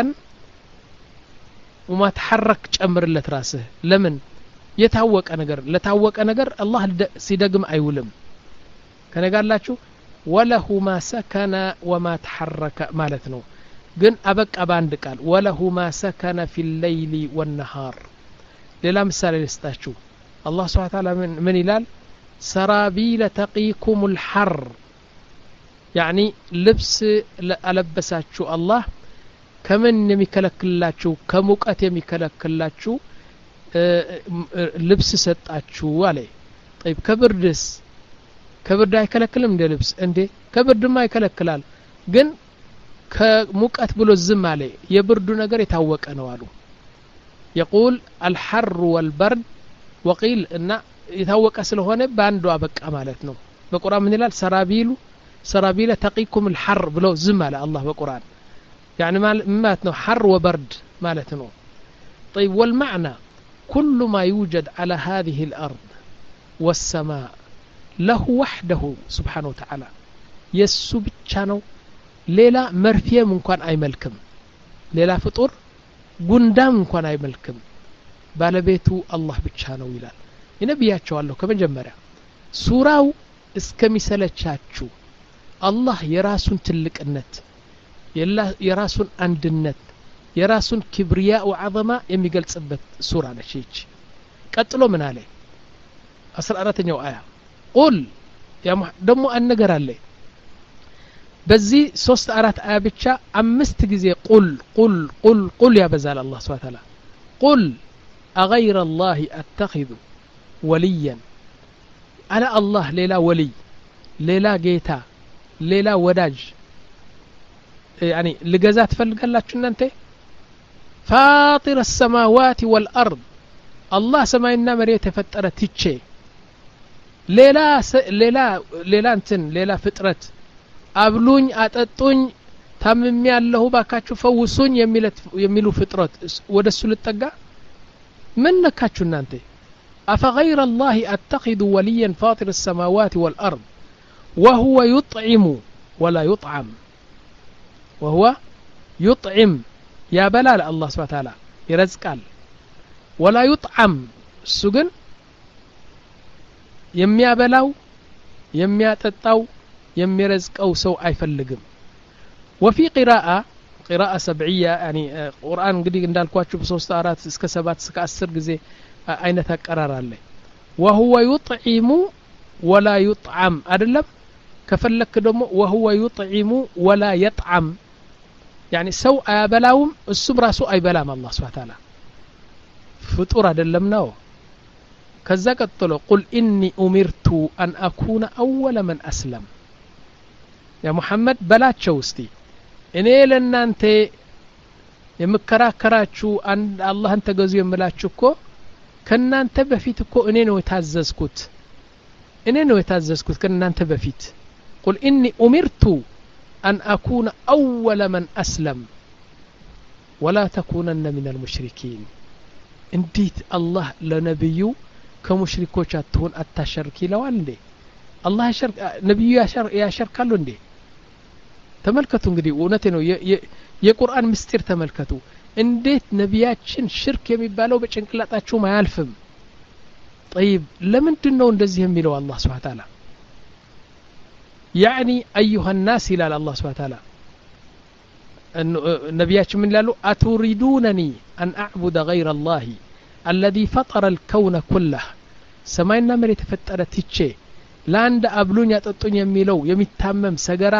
وما تحرك ጨምር ለትራስህ ለምን የታወቀ ነገር ለታወቀ ነገር አላህ ሲደግም አይውልም ከነጋላችሁ وله ما سكن وما تحرك ማለት ነው ግን አበቃ ባንድ ቃል وله ما سكن في الليل والنهار ሌላ ምሳሌ ልስጣችሁ አላህ Subhanahu Wa Ta'ala ምን ይላል سرابيل تقيكم الحر يعني لبس ألبساتشو الله كمن يمكلكلاچو كموقات يمكلكلاچو لبس سطاچو عليه طيب كبردس كبرد አይከለክልም እንደ ልብስ እንዴ ከብርድማ ይከለክላል ግን ከሙቀት ብሎ ዝም አለ የብርዱ ነገር የታወቀ ነው አሉ يقول الحر والبرد وقيل ان የታወቀ ስለሆነ ባንዱ አበቃ ማለት ነው በቁርአን ምን ይላል ሰራቢሉ ሰራቢለ ተቂኩም الحر ብሎ ዝም አለ አላህ በቁርአን يعني ማለት ነው حر وبرد ማለት ነው طيب والمعنى كل ما يوجد على هذه الارض والسماء له وحده سبحانه وتعالى يسو ብቻ ነው ሌላ መርፊያም እንኳን አይመልክም ሌላ ፍጡር ጉንዳም እንኳን አይመልክም ባለቤቱ አላህ ብቻ ነው ይላል ይነብያቸዋለሁ ከመጀመሪያ ሱራው እስከሚሰለቻችሁ አላህ የራሱን ትልቅነት የራሱን አንድነት የራሱን ክብሪያ ወዐዘማ የሚገልጽበት ሱራ ነች እቺ ቀጥሎ ምን አለ አስራ አራተኛው አያ ቁል ያ ደሞ አንገር አለ በዚህ ሶስት አራት አያ ብቻ አምስት ጊዜ ቁል ቁል ቁል ቁል ያበዛል አላህ Subhanahu Wa Ta'ala ቁል أغير الله أتخذ وليا على الله ليلا ولي ليلا جيتا ليلا وداج يعني لجزات فلقلاችሁ እናንተ فاطر السماوات والأرض الله سماينا مريت فطره ትቼ ሌላ ሌላ ሌላ እንትን ሌላ ፍጥረት አብሉኝ አጠጡኝ ታምም ያለሁ ባካችሁ ፈውሱኝ የሚለት የሚሉ ፍጥረት ወደሱ ልጠጋ ምን ነካችሁ እናንተ أفغير الله أتخذ وليا فاطر السماوات والأرض وهو يطعم ولا يطعم وهو يطعم يا بلال الله سبحانه وتعالى يرزقال ولا يطعم السجن يميا بلاو يميا تطاو يميرزقو سو አይፈልግም وفي قراءة قراءة سبعية يعني قرآن እንግዲህ እንዳልኳችሁ በ3 4 እስከ ሰባት እስከ አስር ጊዜ አይነት አቀራር አለ وهو يطعم ولا يطعم አይደለም ከፈለክ ደግሞ وهو يطعم ولا يطعم يعني ሰው አያበላውም እሱም ራሱ አይበላም አላህ Subhanahu Wa Ta'ala ፍጡር አይደለም ነው ከዛ ቀጥሎ قل إني أمرت أن أكون أول من أسلم يا محمد በላቸው እስቲ እኔ ለናንተ የምከራከራችሁ አንድ አላህን ተገዙ የምላችሁ እኮ ከናንተ በፊት እኮ እኔ ነው የታዘዝኩት እኔ ነው የታዘዝኩት ከናንተ በፊት قل إني أمرت أن أكون أول من أسلم ولا تكونن من المشركين እንዴት አላህ ለነብዩ ከሙሽሪኮች አትሆን አታሸርክ ይለዋል እንዴ አላህ ያሸርክ ነብዩ ያሸርካሉ እንዴ ተመልከቱ እንግዲህ እውነቴ ነው የቁርአን ምስጢር ተመልከቱ እንዴት ነቢያችን ሽርክ የሚባለው በጭንቅላታቸው ማያልፍም طيب ለምንድን ነው እንደዚህ የሚለው አላህ Subhanahu Wa Ta'ala يعني ايها الناس الى الله سبحانه وتعالى ነቢያችን ምን ይላሉ አቱሪዱነኒ አን አዕቡደ ገይረ አላህ الذي فطر الكون كله ሰማይና መሬት የተፈጠረ ትቼ ለአንድ አብሉኝ ያጠጡኝ የሚለው የሚታመም ሰገራ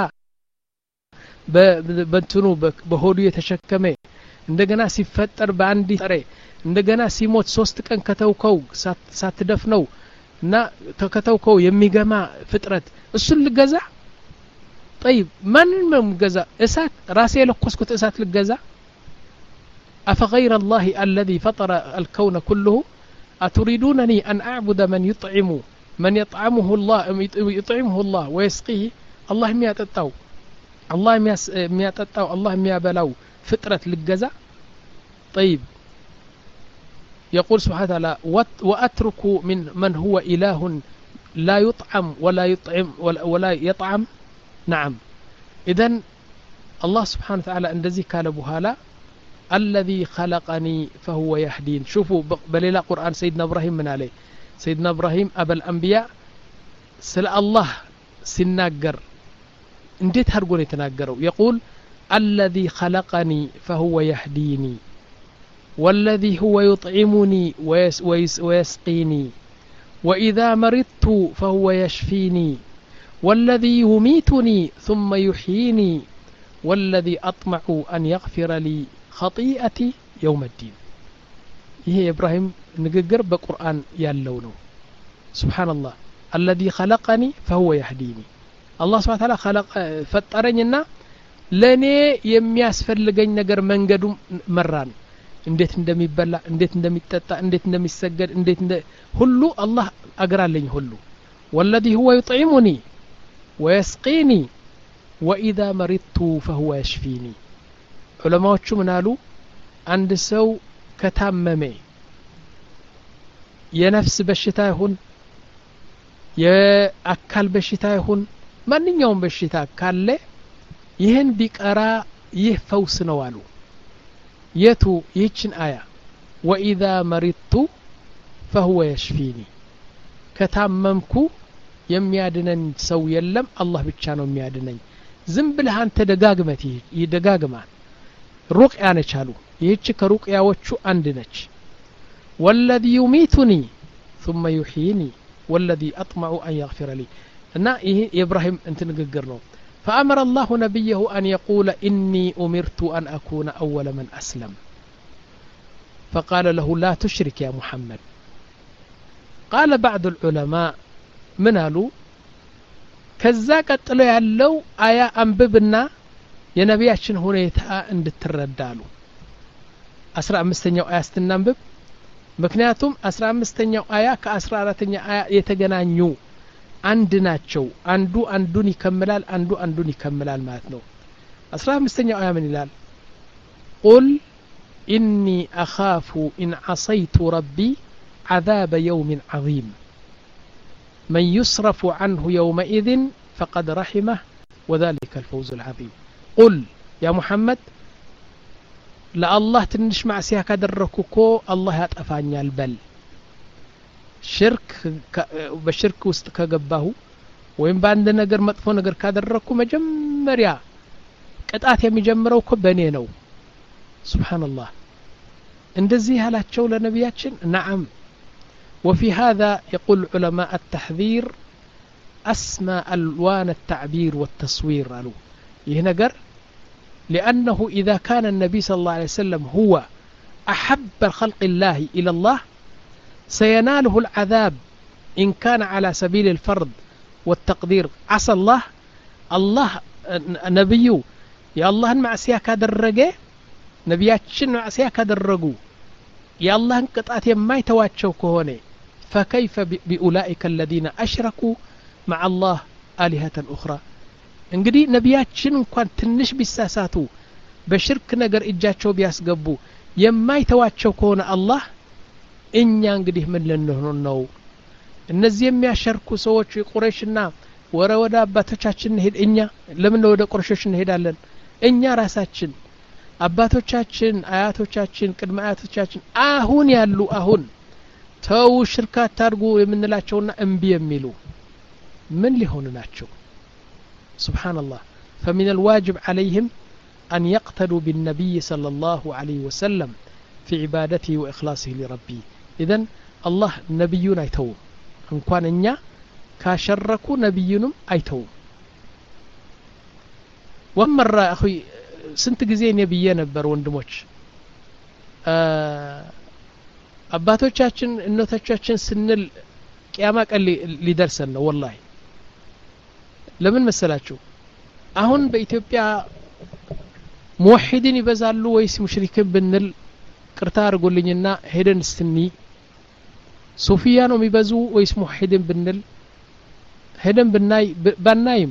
በእንትኑ በሆዱ የተሸከመ እንደገና ሲፈጠር በአንድ ጥሬ እንደገና ሲሞት ሶስት ቀን ከተውከው ሳትደፍነው እና ከተውከው የሚገማ ፍጥረት እሱን ልገዛ طيب ማንንም ልገዛ እሳት ራሴ ለኮስኩት እሳት ልገዛ أفغير الله الذي فطر الكون كله أتريدونني أن أعبد من يطعم من يطعمه الله يطعمه الله ويسقيه الله مياتتاو الله مياتتاو الله ميابلاو فطرة للجزاء طيب يقول سبحانه وتعالى وأترك من من هو إله لا يطعم ولا يطعم ولا يطعم نعم إذن الله سبحانه وتعالى اندزي كالبوها لا الذي خلقني فهو يهدين شوفوا بليلة قرآن سيدنا إبراهيم من عليه سيدنا إبراهيم أبا الأنبياء سل الله سناجر انديت هرقون يتناجروا يقول الذي خلقني فهو يهديني والذي هو يطعمني ويس ويس ويسقيني وإذا مرضت فهو يشفيني والذي يميتني ثم يحييني والذي أطمع أن يغفر لي خطيئتي يوم الدين هي إبراهيم نقر بقرآن يالونه سبحان الله الذي خلقني فهو يهديني الله سبحانه وتعالى خلق فترنينا لني يمياس فلقين نقر منقدم مران انديت اندمي بلا انديت اندمي تتا انديت اندمي السجد انديت اندمي هلو الله أقرأ لي هلو والذي هو يطعمني ويسقيني وإذا مرضت فهو يشفيني علماء من قالوا عند سو كتاممي يا نفس بشتا يهون يا أكل بشتا يهون من يوم بشتا كله يهن بيقرا يفوس نوالو يتو يتشن آية وإذا مرضت فهو يشفيني كتاممكو يميادنن سو يلم الله بتشانو يميادنن ዝም ብለህ አንተ ደጋግመት ይደጋግማል ሩቅያ ነች አሉ ይህች ከሩቅያዎቹ አንድ ነች والذي يميتني ثم يحييني والذي أطمع أن يغفر لي እና ይሄ ኢብራሂም እንት ንግግር ነው فأمر الله نبيه أن يقول إني أمرت أن أكون أول من أسلم فقال له لا تشرك يا محمد قال بعض العلماء من قالوا ከዛ ቀጥሎ ያለው አያ አንብብና የነቢያችን ሁኔታ እንድትረዳሉ አስራ አምስተኛው አያ ስትናንብብ ምክንያቱም አስራ አምስተኛው አያ ከ14ኛው አያ የተገናኙ አንድ ናቸው አንዱ አንዱን ይከምላል አንዱ አንዱን ይከምላል ማለት ነው አስራ አምስተኛው አያ ምን ይላል قل إني أخاف إن عصيت ربي عذاب يوم عظيم من يصرف عنه يومئذ فقد رحمه وذلك الفوز العظيم قل يا محمد لا الله تنش مع سيها كدركوكو الله يطفاني البل شرك بشرك وسط كغباه وين باند ነገር መጥፎ ነገር ካደረኩ መጀመሪያ ቅጣት የሚጀምረው እኮ በኔ ነው ሱብሃንአላህ እንደዚህ ያላቸው ለነቢያችን نعم وفي هذا يقول علماء التحذير أسمى ألوان التعبير والتصوير قالوا يهنجر لأنه إذا كان النبي صلى الله عليه وسلم هو أحب خلق الله إلى الله سيناله العذاب إن كان على سبيل الفرض والتقدير عسى الله الله نبيه يا الله مع سياك درجة نبياتشن مع سياك درجو يا الله انقطعت ما يتواتشو كهوني فكيف بأولئك الذين أشركوا مع الله آلهة أخرى እንግዲህ ነቢያችን እንኳን ትንሽ ቢሳሳቱ በሽርክ ነገር እጃቸው ቢያስገቡ የማይተዋቸው ከሆነ አላህ እኛ እንግዲህ ምን ልንሆን ነው እነዚህ የሚያሸርኩ ሰዎች ቁረይሽና ወረ ወደ አባቶቻችን ሄድ እኛ ለምን ወደ ቁረይሾች እንሄዳለን እኛ ራሳችን አባቶቻችን አያቶቻችን ቅድመ አያቶቻችን አሁን ያሉ አሁን ተው ሽርክ አታርጉ የምንላቸውና እንቢ የሚሉ ምን ሊሆኑ ናቸው سبحان الله فمن الواجب عليهم أن يقتدوا بالنبي صلى الله عليه وسلم في عبادته وإخلاصه لربه. إذن الله نبيون أيتوم إن كان إنيا كاشركوا نبيونم أيتوم. ومرة أخي سنت ጊዜ ነብዬ ነበር ወንድሞች አባቶቻችን እናቶቻችን ስንል ቂያማ ቀን ሊደርሰን ነው والله ለምን መሰላችሁ አሁን በኢትዮጵያ ሙወሂድን ይበዛሉ ወይስ ሙሽሪክን ብንል ቅርታ አርጉልኝና ሄደን ስኒ ሱፊያ ነው የሚበዙ ወይስ ሙወሂድን ብንል ሄደን ብናይ ባናይም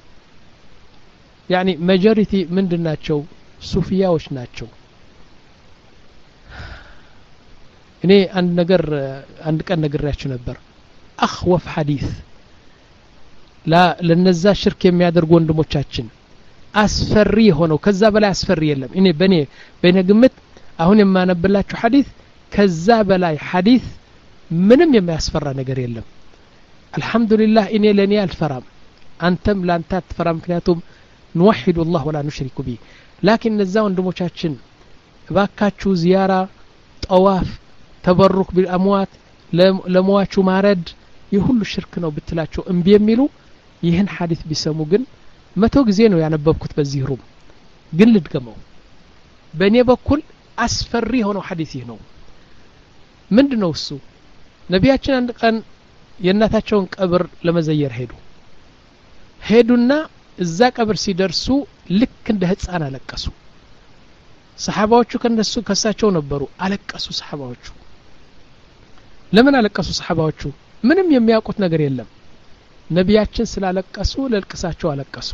يعني majority ምንድናቸው ሱፊያዎች ናቸው። እኔ አንድ ነገር አንድ ቀን ነግሬያችሁ ነበር አخوف ሐዲስ ላ ለነዛ ሽርክ የሚያደርጉ ወንድሞቻችን አስፈሪ ሆነው ከዛ በላይ አስፈሪ የለም። እኔ በኔ በኔ ግምት አሁን የማነብላችሁ ሐዲስ ከዛ በላይ ሐዲስ ምንም የሚያስፈራ ነገር የለም። አልহামዱሊላህ እኔ ለኔ አልፈራም አንተም ላንተ አትፈራም ምክንያቱም نوحد الله ولا نشرك به لكن نزاو اندموچاችን ባካችሁ ዚያራ ጠዋፍ ተበሩክ بالاموات ለሟቹ ማረድ ይሁሉ ሽርክ ነው ብትላቸው እንቢ የሚሉ ይህን ሐዲስ ቢሰሙ ግን መቶ ጊዜ ነው ያነበብኩት በዚህ ሩም ግን ልድገመው በእኔ በኩል አስፈሪ ሆኖ ሐዲስ ይህ ነው። ምንድነው እሱ ነቢያችን አንድ ቀን የእናታቸውን ቀብር ለመዘየር ሄዱ ሄዱና እዛ ቀብር ሲደርሱ ልክ እንደ ህፃን አለቀሱ። ሰሃባዎቹ ከነሱ ከሳቸው ነበሩ አለቀሱ ሰሃባዎቹ። ለምን አለቀሱ ሰሃባዎቹ? ምንም የሚያውቁት ነገር የለም። ነቢያችን ስላለቀሱ ለልቅሳቸው አለቀሱ።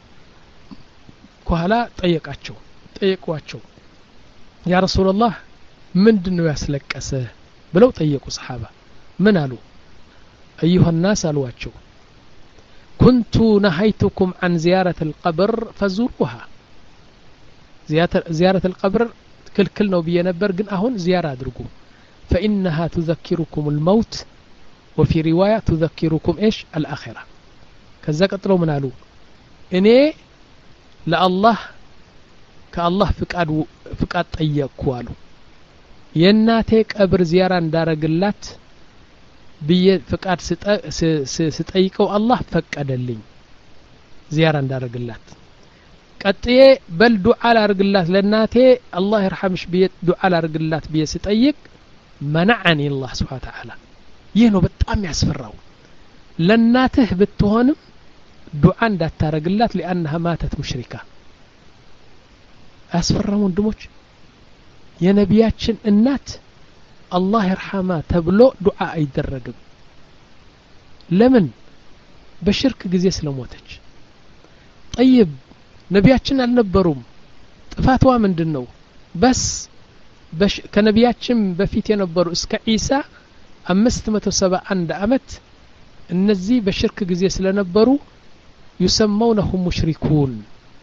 ከኋላ ጠየቃቸው ጠየቋቸው ያ ረሱላህ ምንድነው ያስለቀሰ ብለው ጠየቁ ሰሃባ። ምን አሉ? ايها الناس አሏቸው كنت نهيتكم عن زيارة القبر فزوروها. زيارة القبر كل كل نو بينبر جن أهون زيارة أدركم فإنها تذكركم الموت وفي رواية تذكركم إيش الآخرة. كذا قتلوا من قالوا إني لا الله كالله فقاد فقاد طيقوا يناتك قبر زيارة እንዳረግላት بي فقاد ستطيقوا الله فقدلኝ زيارة እንዳረግላት ቀጥዬ በል ዱዓ ላርግላት ለናቴ الله يرحمش بي ዱዓ ላርግላት بي ስጠይቅ منعني الله سبحانه وتعالى። ይህ ነው በጣም ያስፈራው ለናትህ ብትሆንም ዱዓ እንዳታረግላት لانها ماتت مشركة። ያስፈራው ወንድሞች የነቢያችን እናት الله يرحمها تبلو دعاء يدرجم لمن بشرك ጊዜ ስለሞተች طيب ነቢያችን አልነበሩም ጥፋቷ ምንድነው? በስ ከነቢያችን በፊት የነበሩ እስከ ኢሳ አምስት መቶ ሰባ አንድ አመት እነዚህ በሽርክ ጊዜ ስለነበሩ يسمونهم مشركون.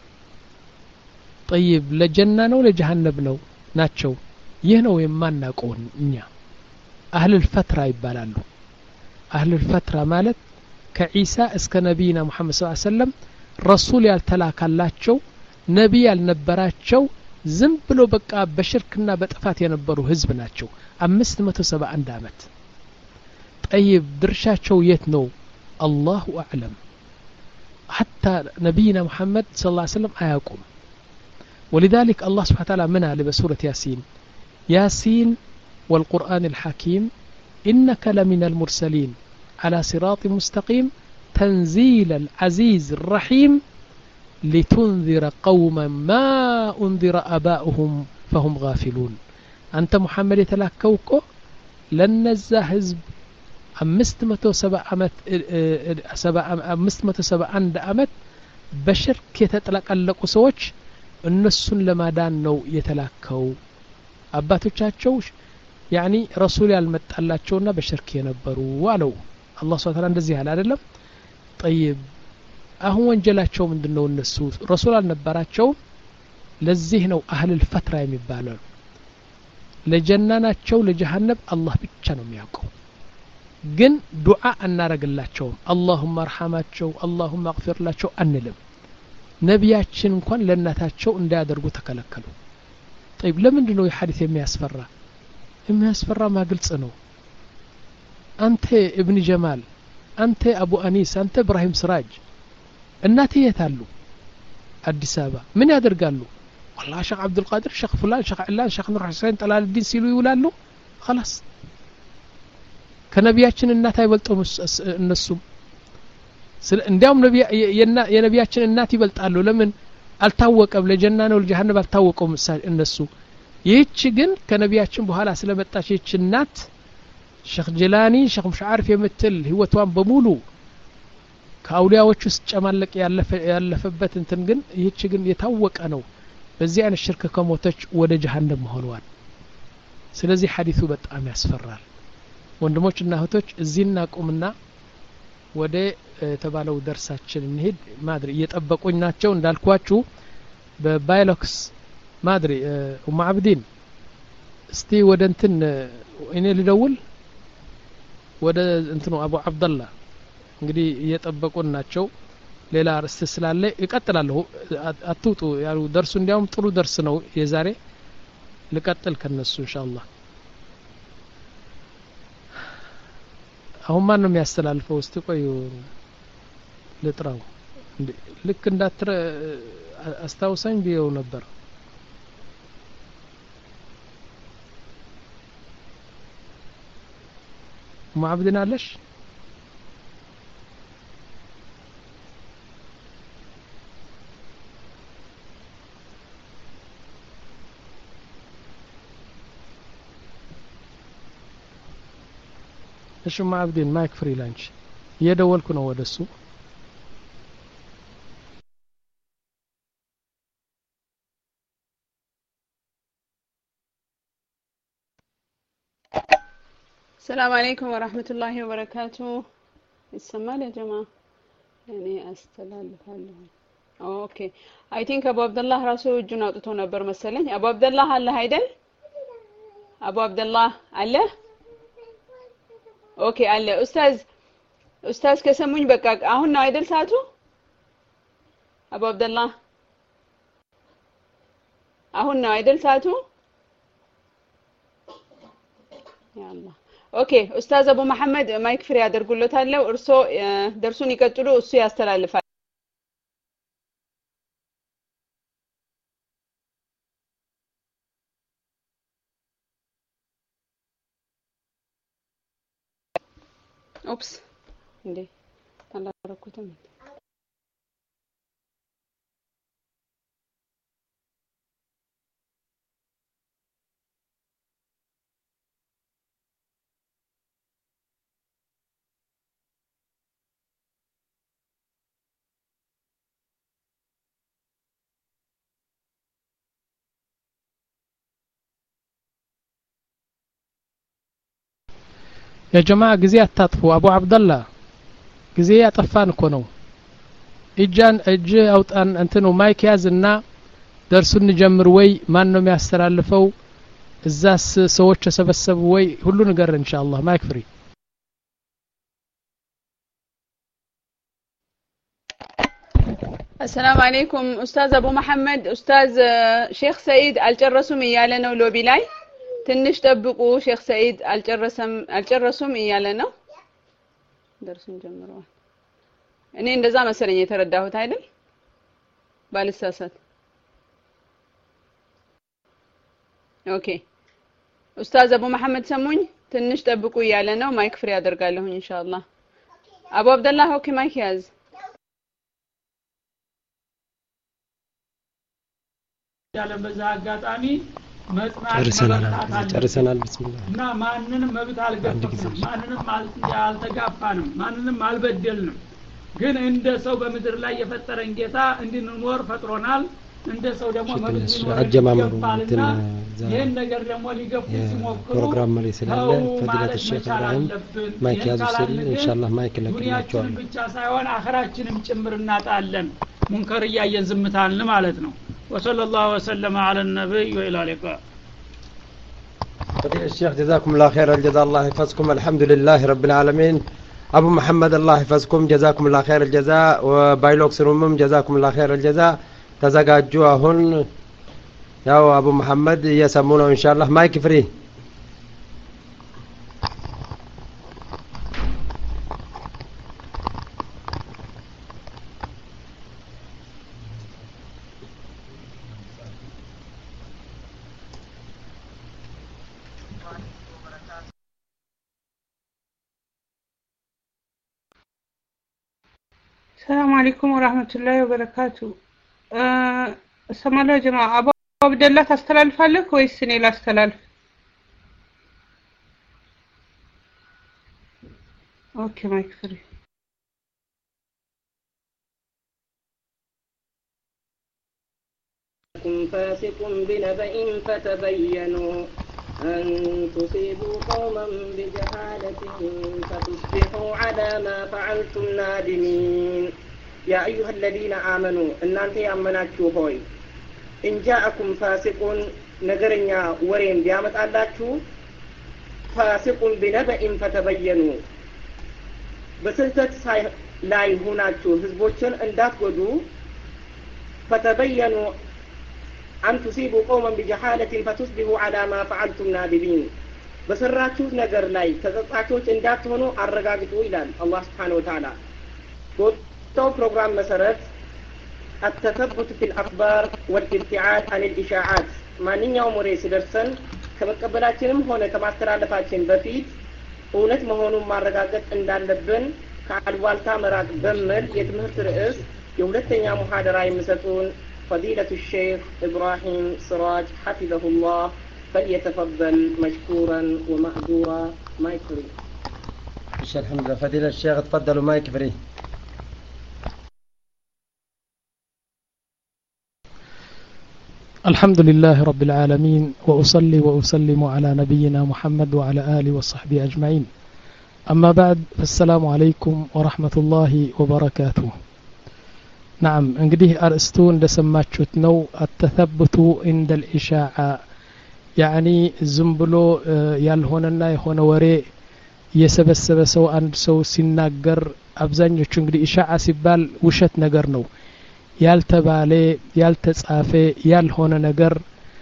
طيب ለጀና ነው ለጀሃነም ነው ናቸው? ይህ ነው የማናውቀው እኛ አህል الفترة ይባላሉ። አህል الفترة ማለት ከኢሳ እስከ ነብይና መሐመድ ሰለላሁ ዐለይሂ ወሰለም ረሱል ያልተላካላቸው ነብይ ያልነበራቸው ዝም ብሎ በቃ በሽርክና በጥፋት የነበሩ ህዝብ ናቸው አምስት መቶ ሰባ አንድ አመት። طيب ድርሻቸው የት ነው? الله اعلم حتى نبينا محمد صلى الله عليه وسلم አያውቁም። ولذلك الله سبحانه وتعالى منع بسورة ياسين ياسين والقرآن الحكيم إنك لمن المرسلين على صراط مستقيم تنزيل العزيز الرحيم لتنذر قوما ما أنذر آباؤهم فهم غافلون. أنت محمد يتلاكوكو لن الزهزب أمست متو سبع أمت سبع أمست متو سبع عند أمت بشرك يتطلق اللقو سوچ النسون لما دان نو يتلاكو አባቶቻቸው ያኒ ረሱል ያልመጣላቸውና በሽርክ የነበሩ ዋለው አላህ Subhanahu Ta'ala እንደዚህ ያለ አይደለም። طيب አሁን ወንጀላቸው ምንድነው? እነሱ ረሱል አልነበራቸው። ለዚህ ነው አህል الفترة የሚባለው። ለጀና ናቸው ለጀሃነም አላህ ብቻ ነው የሚያውቀው። ግን ዱዓ እናረግላቸው اللهم ارحمቸው اللهم اغفر ላቸው አንልም። ነቢያችን እንኳን ለእናታቸው እንዳያደርጉ ተከለከሉ طيب ለምንድን ነው የሐዲስ የሚያስፈራ የሚያስፈራ ማግልጽ ነው አንተ ኢብኑ ጀማል አንተ አቡ አኒስ አንተ ኢብራሂም ስራጅ እናቴ የታሉ አዲስ አበባ ምን ያደርጋሉ والله شيخ عبد القادر شيخ فلان شيخ علان شيخ نور حسين طلال الدين ሲሉ ይውላሉ خلاص ከነቢያችን እናት አይበልጡም እነሱ እንዲያውም ነብይ የነቢያችን እናት ይበልጣሉ ለምን አልታወቀም ለጀና ነው ለጀሃነም አልታወቀም እነሱ ይህች ግን ከነቢያችን በኋላ ስለመጣች ይህች እናት ሼክ ጀላኒ ሼክ ሙሽዓርፍ የምትል ህይወቷን በሙሉ ከአውሊያዎች ውስጥ ጨማለቅ ያለፈ ያለፈበት እንትን ግን ይህች ግን የታወቀ ነው በዚህ አይነት ሽርክ ከሞተች ወደ ጀሃነም ሆነዋል ስለዚህ ሐዲሱ በጣም ያስፈራል ወንድሞችና እህቶች እዚህና ቁምና ወደ ተባለው ደርሳችን እንሄድ ማድሪ እየጠበቁኝ ናቸው እንዳልኳችሁ በባይሎክስ ማድሪ ኡም አብዲን እስቲ ወደ እንትን እኔ ልደውል ወደ እንትኑ አቡ አብደላ እንግዲህ እየጠበቁን ናቸው ሌላ ርዕስ ስላለ ይቀጥላል አትውጡ ያሉ ደርሱ እንዲያውም ጥሩ ደርስ ነው የዛሬ ልቀጥል ከነሱ ኢንሻአላህ አሁን ማን ነው የሚያስተላልፈው እስቲ ቆዩ ልጥራው ልክ እንዳትረ አስታውሰኝ ቢየው ነበር ሙአብድን አለሽ እሺ ሙአብድን ማይክ ፍሪ ላንች እየደወልኩ ነው ወደሱ السلام عليكم ورحمة الله وبركاته السمال يا جماعة يعني أستلالفالله اوكي I think أبو عبد الله راسو እጁን አውጥቶ ነበር መሰለኝ አቡ አብደላህ አለ አይደል አቡ አብደላህ አለ ኦኬ አለ ኡስታዝ ኡስታዝ ከሰሙኝ በቃ አሁን ነው አይደል ሰዓቱ አቡ አብደላህ አሁን ነው አይደል ሰዓቱ ያ አላህ ኦኬ ኡስታዝ አቡ መሐመድ ማይክ ፍሪ ያደርጉልዎታል እርሶ ደርሱን ይቀጥሉ እሱ ያስተላልፋል ኦፕስ እንዴ ታላረኩትም يا جماعة ጊዜ አታጥፉ አቡ አብደላ ጊዜ ያጠፋን እኮ ነው እጃን እጅ አውጣን እንትኑ ማይክ ያዝና ደርሱን ጀምር ወይ ማን ነው የሚያስተላልፈው እዛስ ሰዎች ተሰበሰቡ ወይ ሁሉ ነገር ኢንሻአላህ ማይክ ፍሪ السلام عليكم أستاذ أبو محمد أستاذ شيخ سعيد الجرسوم እያለ ነው ሎቢ ላይ ትንሽ ጠብቁ ሼክ ሰዒድ አልጨረሰም አልጨረሱም እያለ ነው ደርሱን ጀምሯል እኔ እንደዛ መሰለኝ የተረዳሁት አይደል ባልሳሳት ኦኬ ኡስታዝ አቡ መሐመድ ሰሙኝ ትንሽ ጠብቁ እያለ ነው ማይክ ፍሪ አደርጋለሁ ኢንሻአላህ አቡ አብደላህ ኦኬ ማይክ ያዝ ያለ በዛ አጋጣሚ ጨርሰናል ቢስሚላህ እና ማንንም መብት አልገፋንም ማንንም አልተጋፋንም ማንንም አልበደልንም ግን እንደ ሰው በመድር ላይ የፈጠረን ጌታ እንድንኖር ፈጥሮናል እንደ ሰው ደግሞ መብት አጀማመሩ እንትን ይሄን ነገር ደግሞ ሊገፉ ሲሞክሩ ፕሮግራም ላይ ስላለ ፈዲላት ሼክ ኢብራሂም ማይክ ያዙ ሲል ኢንሻአላህ ማይክ ለቅላቸዋል ብቻ ሳይሆን አኺራችንም ጭምር እናጣለን ሙንከር ያየን ዝምታልን ማለት ነው وصلى الله وسلم على النبي وإلى اللقاء فضيلة الشيخ جزاكم الله خير الجزاء الله يحفظكم الحمد لله رب العالمين أبو محمد الله يحفظكم جزاكم الله خير الجزاء وبايلوكس رومم جزاكم الله خير الجزاء تزغاجوا هون يا أبو محمد يسمونه إن شاء الله مايك فري السلام عليكم ورحمة الله وبركاته. السلام عليكم يا جماعة. أبو عبد الله تستلف لك ويسني لا استلف. أوكي ما يكفري. فاسق بنبأ فتبينوا أن تصيبوا قوما بجهالة فتصبحوا على ما فعلتم نادمين. يا أيها الذين آمنوا إن أنت يأمناتشو هوي إن جاءكم فاسق نجرنيا ورين بيامت علاتشو فاسق بنبأ فتبينوا بسلطة لا يهوناتشو هزبوتشن اندات ودو فتبينوا أن تصيبوا قوما بجهالة فتصبحوا على ما فعلتم نادمين. بسراتشوت نجر لاي تزطاچوች እንዳትሆኑ አረጋግጡ ይላል አላህ Subhanahu Wa Ta'ala። በተው ፕሮግራም መሰረት التثبت في الأخبار والابتعاد عن الإشاعات ማንኛውም ወሬ ሲደርሰን ከመቀበላችንም ሆነ ከማስተላለፋችን በፊት እውነት መሆኑን ማረጋገጥ እንዳለብን ከአልዋልታ መራቅ በሚል የትምህርት ርዕስ የሁለተኛ ሙሐደራ የሚሰጡን فضيلة الشيخ إبراهيم سراج حفظه الله فليتفضل مشكورا ومأجورا مايك فري. الحمد لله فضيلة الشيخ تفضلوا مايك فري. الحمد لله رب العالمين وأصلي وأسلم على نبينا محمد وعلى آله وصحبه أجمعين. أما بعد فالسلام عليكم ورحمة الله وبركاته. نعم እንግዲህ አርእስቱ እንደሰማችሁት ነው التثبت عند الإشاعة يعني ዝም ብሎ ያልሆነና የሆነ ወሬ የሰበሰበ ሰው አንድ ሰው ሲናገር አብዛኞቹ እንግዲህ ኢሻዓ ሲባል ውሸት ነገር ነው ያልተባለ ያልተጻፈ ያልሆነ ነገር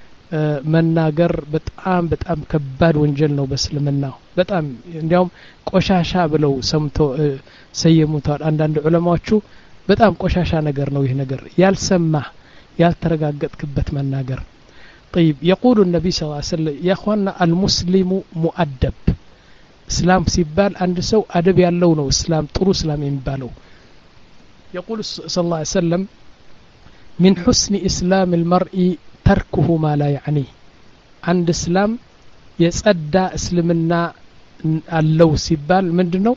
መናገር በጣም በጣም ከባድ ወንጀል ነው በእስልምና በጣም እንዲያውም ቆሻሻ ብለው ሰምቶ ሰየሙታል አንዳንድ ዑለማዎቹ በጣም ቆሻሻ ነገር ነው ይህ ነገር ያልሰማ ያልተረጋገጥክበት መናገር طيب يقول النبي صلى الله عليه وسلم يا اخوانا المسلم مؤدب اسلام ሲባል አንድ ሰው አደብ ያለው ነው እስላም ጥሩ እስላም የሚባለው يقول صلى الله عليه وسلم من حسن اسلام المرء تركه ما لا يعنيه عند اسلام የጸዳ እስልምና አለው ሲባል ምንድነው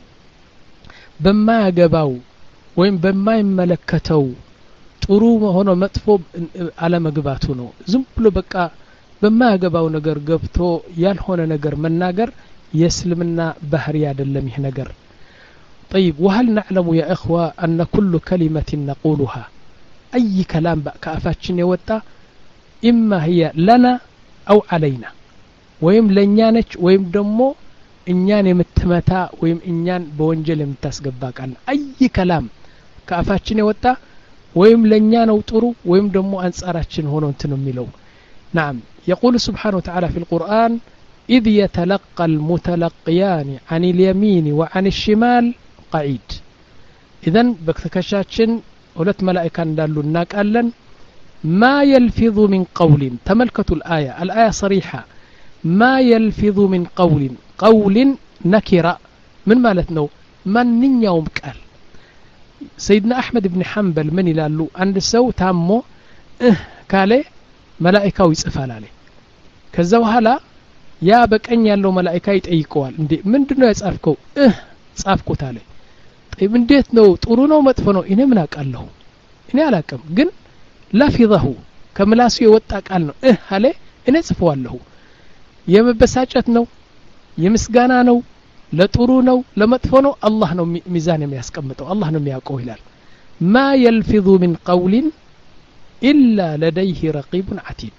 በማያገባው ወይም በማይመለከተው ጥሩ ሆኖ መጥፎ አለመግባቱ ነው ዝም ብሎ በቃ በማያገባው ነገር ገብቶ ያልሆነ ነገር መናገር የእስልምና ባህሪ አይደለም ይህ ነገር طيب وهل نعلم يا اخوه ان كل كلمه نقولها اي كلام كافاችን የወጣ اما هي لنا او علينا ወይም ለኛ ነች ወይም ደግሞ እኛን የምትመታ ወይም እኛን በወንጀል የምታስገባ ቃል አይ كلام كافاችን የወጣ ወይም ለኛ ነው ጥሩ ወይም ደግሞ አንጻራችን ሆኖ እንትን የሚለው نعم يقول سبحانه وتعالى في القرآن إذ يتلقى المتلقيان عن اليمين وعن الشمال قعيد إذن بكتكشاتشن ሁለት ملائكة እንዳሉ እናቃለን ما يلفظ من قول تملكتوا الآية الآية صريحة ما يلفظ من قول قول نكرة من مالتنا من يوم قال سيدنا أحمد بن حنبل من يلالو عند سو تامو اه كاله ملائكة يصفال عليه كذا وهلا يا بقኝ ያለው መላእክት ይጠይቀዋል እንዴ ምንድነው ያጻፍከው እህ ጻፍኩት አለ طيب እንዴት ነው ጥሩ ነው መጥፎ ነው እኔ ምን አውቃለሁ እኔ አላውቅም ግን ለፊዘሁ ከምላሱ የወጣ ቃል ነው እህ አለ እኔ ጽፈዋለሁ የመበሳጨት ነው የምስጋና ነው ለጥሩ ነው ለመጥፎ ነው አላህ ነው ሚዛን የሚያስቀምጠው አላህ ነው የሚያውቀው ይላል ما يلفظ من قول إلا لديه رقيب عتيد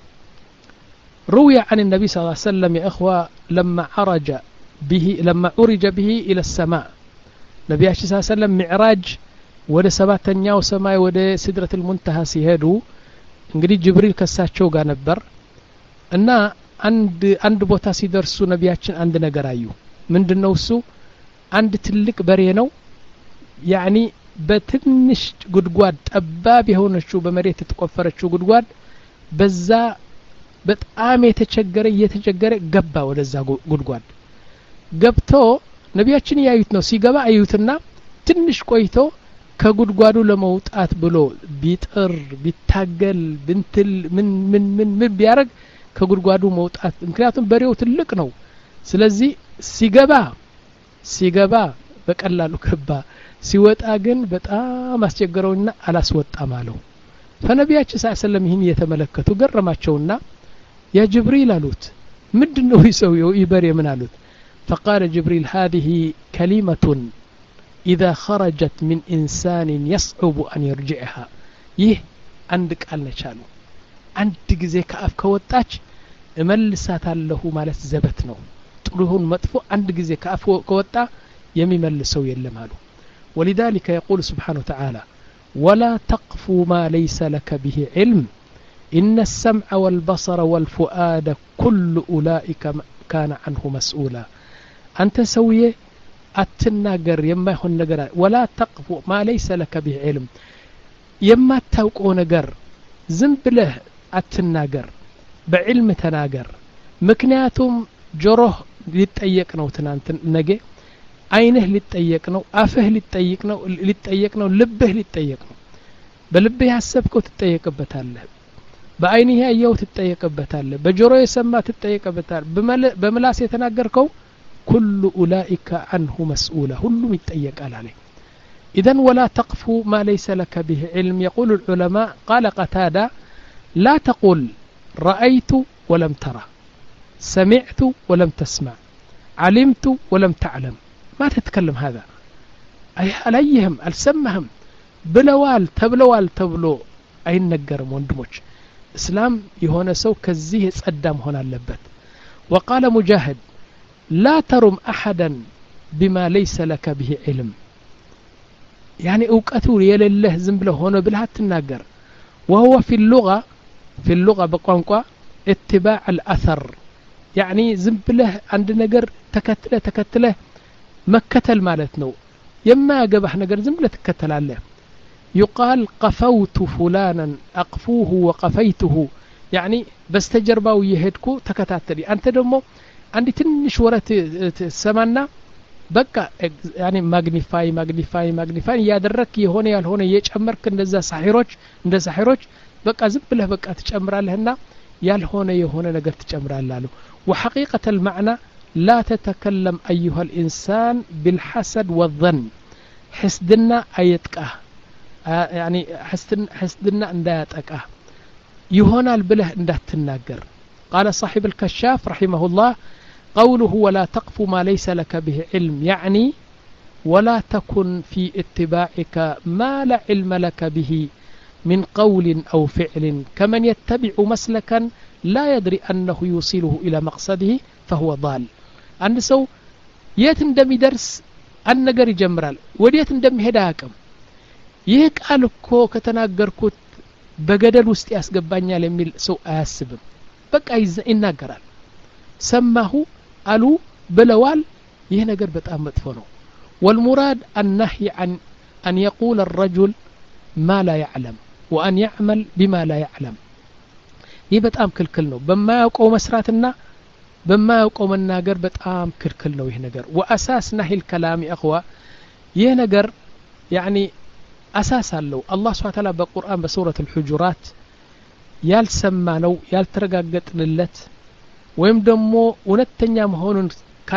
روي عن النبي صلى الله عليه وسلم يا اخوه لما عرج به لما عرج به الى السماء ነቢያችን ሰለላሁ ዐለይሂ ወሰለም ሚዕራጅ ወደ ሰባተኛው ሰማይ ወደ ሲድረቱል ሙንተሃ ሲሄዱ እንግዲህ ጅብሪል ከሳቸው ጋር ነበር እና አንድ አንድ ቦታ ሲደርሱ ነቢያችን አንድ ነገር አዩ ምንድነው እሱ አንድ ትልቅ በሬ ነው ያኒ በትንሽ ጉድጓድ ጠባብ የሆነችው በመሬት የተቆፈረችው ጉድጓድ በዛ በጣም የተቸገረ የተቸገረ ገባ ወደዛ ጉድጓድ ገብቶ ነቢያችን ያዩት ነው ሲገባ አዩትና ትንሽ ቆይቶ ከጉድጓዱ ለመውጣት ብሎ ቢጥር ቢታገል ብንትል ምን ምን ምን ምን ቢያረግ ከጉድጓዱ መውጣት ምክንያቱም በሬው ትልቅ ነው ስለዚህ ሲገባ ሲገባ በቀላሉ ገባ ሲወጣ ግን በጣም አስቸገረውና አላስወጣም አለው ፈነቢያችን ሰለላሁ ዐለይሂ ወሰለም ይህን የተመለከቱ ገረማቸውና ያ ጅብሪል አሉት ምንድነው ይሰውየው ይበሬ ምን አሉት فقال جبريل هذه كلمة إذا خرجت من إنسان يصعب أن يرجعها ይህ አንድ ቃል ነቻሉ አንድ ጊዜ ከአፍ ከወጣች እመልሳታለሁ ማለት ዘበት ነው ጥሩውን መጥፎ አንድ ጊዜ ከአፍ ከወጣ የሚመልሰው የለም አሉ ولذلك يقول سبحانه وتعالى ولا تقف ما ليس لك به علم إن السمع والبصر والفؤاد كل أولئك كان عنه مسؤولا أنت سويه أتناقر يما يخون نقر ولا تقف ما ليس لك به علم يما توقو نقر زنبله أتناقر بعلم تناقر مكنياتهم جروه لتأيك نو تنانتن نقي عينه لتأيك نو أفه لتأيك نو لتأيك نو لبه لتأيك نو بلبه حسبكو تتأيك بتاله بعينه أيو تتأيك بتاله بجروه يسمى تتأيك بتاله بملاس يتناقركو كل أولئك عنه مسؤولة كلهم يتأيك عليه إذن ولا تقف ما ليس لك به علم يقول العلماء قال قتادة لا تقول رأيت ولم ترى سمعت ولم تسمع علمت ولم تعلم ما تتكلم هذا أي عليهم السمهم بلوال تبلوال تبلو أي نقرم وندمج إسلام يهون سو كزيه صدام هنا اللبت وقال مجاهد لا ترم أحدا بما ليس لك به علم يعني أوقاتو يلله زنبله هنا بلها تناقر وهو في اللغة في اللغة بقوانقوا اتباع الأثر يعني زنبله عند نقر تكتله تكتله مكتل مالتنو يما قبح نقر زنبله تكتل عليه يقال قفوت فلانا أقفوه وقفيته يعني بستجربه يهدكو تكتاتلي أنت دمو عندي تنش ورة سمانا بقى يعني ماغنيفاي ماغنيفاي ماغنيفاي يادرك يهون يالهون يجمرك እንደዛ ሳሂሮች እንደ ሳሂሮች በቃ ዝም ብለህ በቃ ትጨምራለህና ያልሆነ የሆነ ነገር ትጨምራለህ አሉ وحقيقة المعنى لا تتكلم أيها الإنسان بالحسد والظن حسدنا أيتقه يعني حسدنا حسدنا እንዳያጠቃህ ይሆናል ብለህ እንዳትናገር قال صاحب الكشاف رحمه الله قوله ولا تقف ما ليس لك به علم يعني ولا تكن في اتباعك ما لا علم لك به من قول أو فعل كمن يتبع مسلكا لا يدري أنه يوصله إلى مقصده فهو ضال عند سو يت اندمي درس النجر جمرال وديت اندمي هداكم يهك ألكو كتناقركوت بقدر وستي أسقبانيا لميل سو أسبب بقى يناقرال سماه قالوا بلوال يهنقر بتأم مدفنه والمراد النهي عن أن يقول الرجل ما لا يعلم وأن يعمل بما لا يعلم يبتأم كل كلنه بما يقوم مسراتنا بما يقوم الناقر بتأم كل كلنه يهنقر وأساس نهي الكلام أخوة يهنقر يعني أساسا لو الله سبحانه وتعالى بالقرآن بسورة الحجرات يالسمانو يالترقاقت للت ወይም ደግሞ እውነተኛ መሆኑን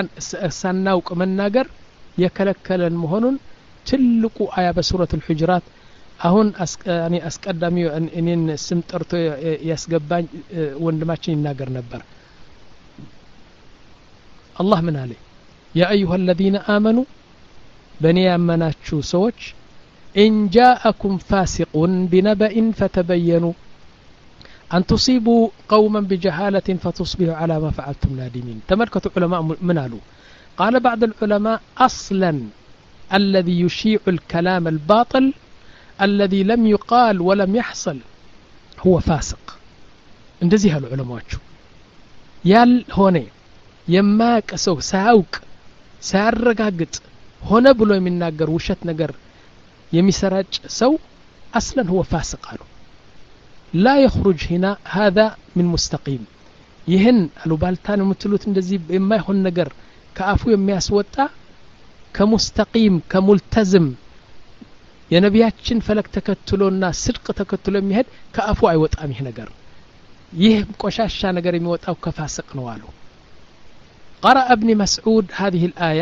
ሳናውቅ መናገር የከለከለን መሆኑን ትልቁ አያ በሱረት الحجرات አሁን እኔ አስቀዳሚ እኔን ስም ጠርቶ ያስገባኝ ወንድማችን ይናገር ነበር አላህ ምን አለ ያ ايها الذين آمنوا በኔ ያመናችሁ ሰዎች إن جاءكم فاسق بنبأ فتبينوا أن تصيبوا قوما بجهالة فتصبحوا على ما فعلتم نادمين تملكة علماء من قالوا قال بعض العلماء أصلا الذي يشيع الكلام الباطل الذي لم يقال ولم يحصل هو فاسق እንደዚህ ያሉ ዑለማዎቹ ያል ሆነ የማያውቅ ሰው ሳያውቅ ሳያረጋግጥ ሆነ ብሎ የሚናገር ውሸት ነገር የሚሰራጭ ሰው اصلا هو فاسق አሉ لا يخرج هنا هذا من مستقيم ይህን አሉባልታን የምትሉት እንደዚህ የማይሆን ነገር ከአፉ የሚያስወጣ ከሙስተቂም ከሙልተዝም የነቢያችን ፈለክ ተከትሎና ስድቅ ተከትሎ የሚሄድ ከአፉ አይወጣም ይህ ነገር ይህ ቆሻሻ ነገር የሚወጣው ከፋስቅ ነው አሉ قرأ ابن مسعود هذه الآية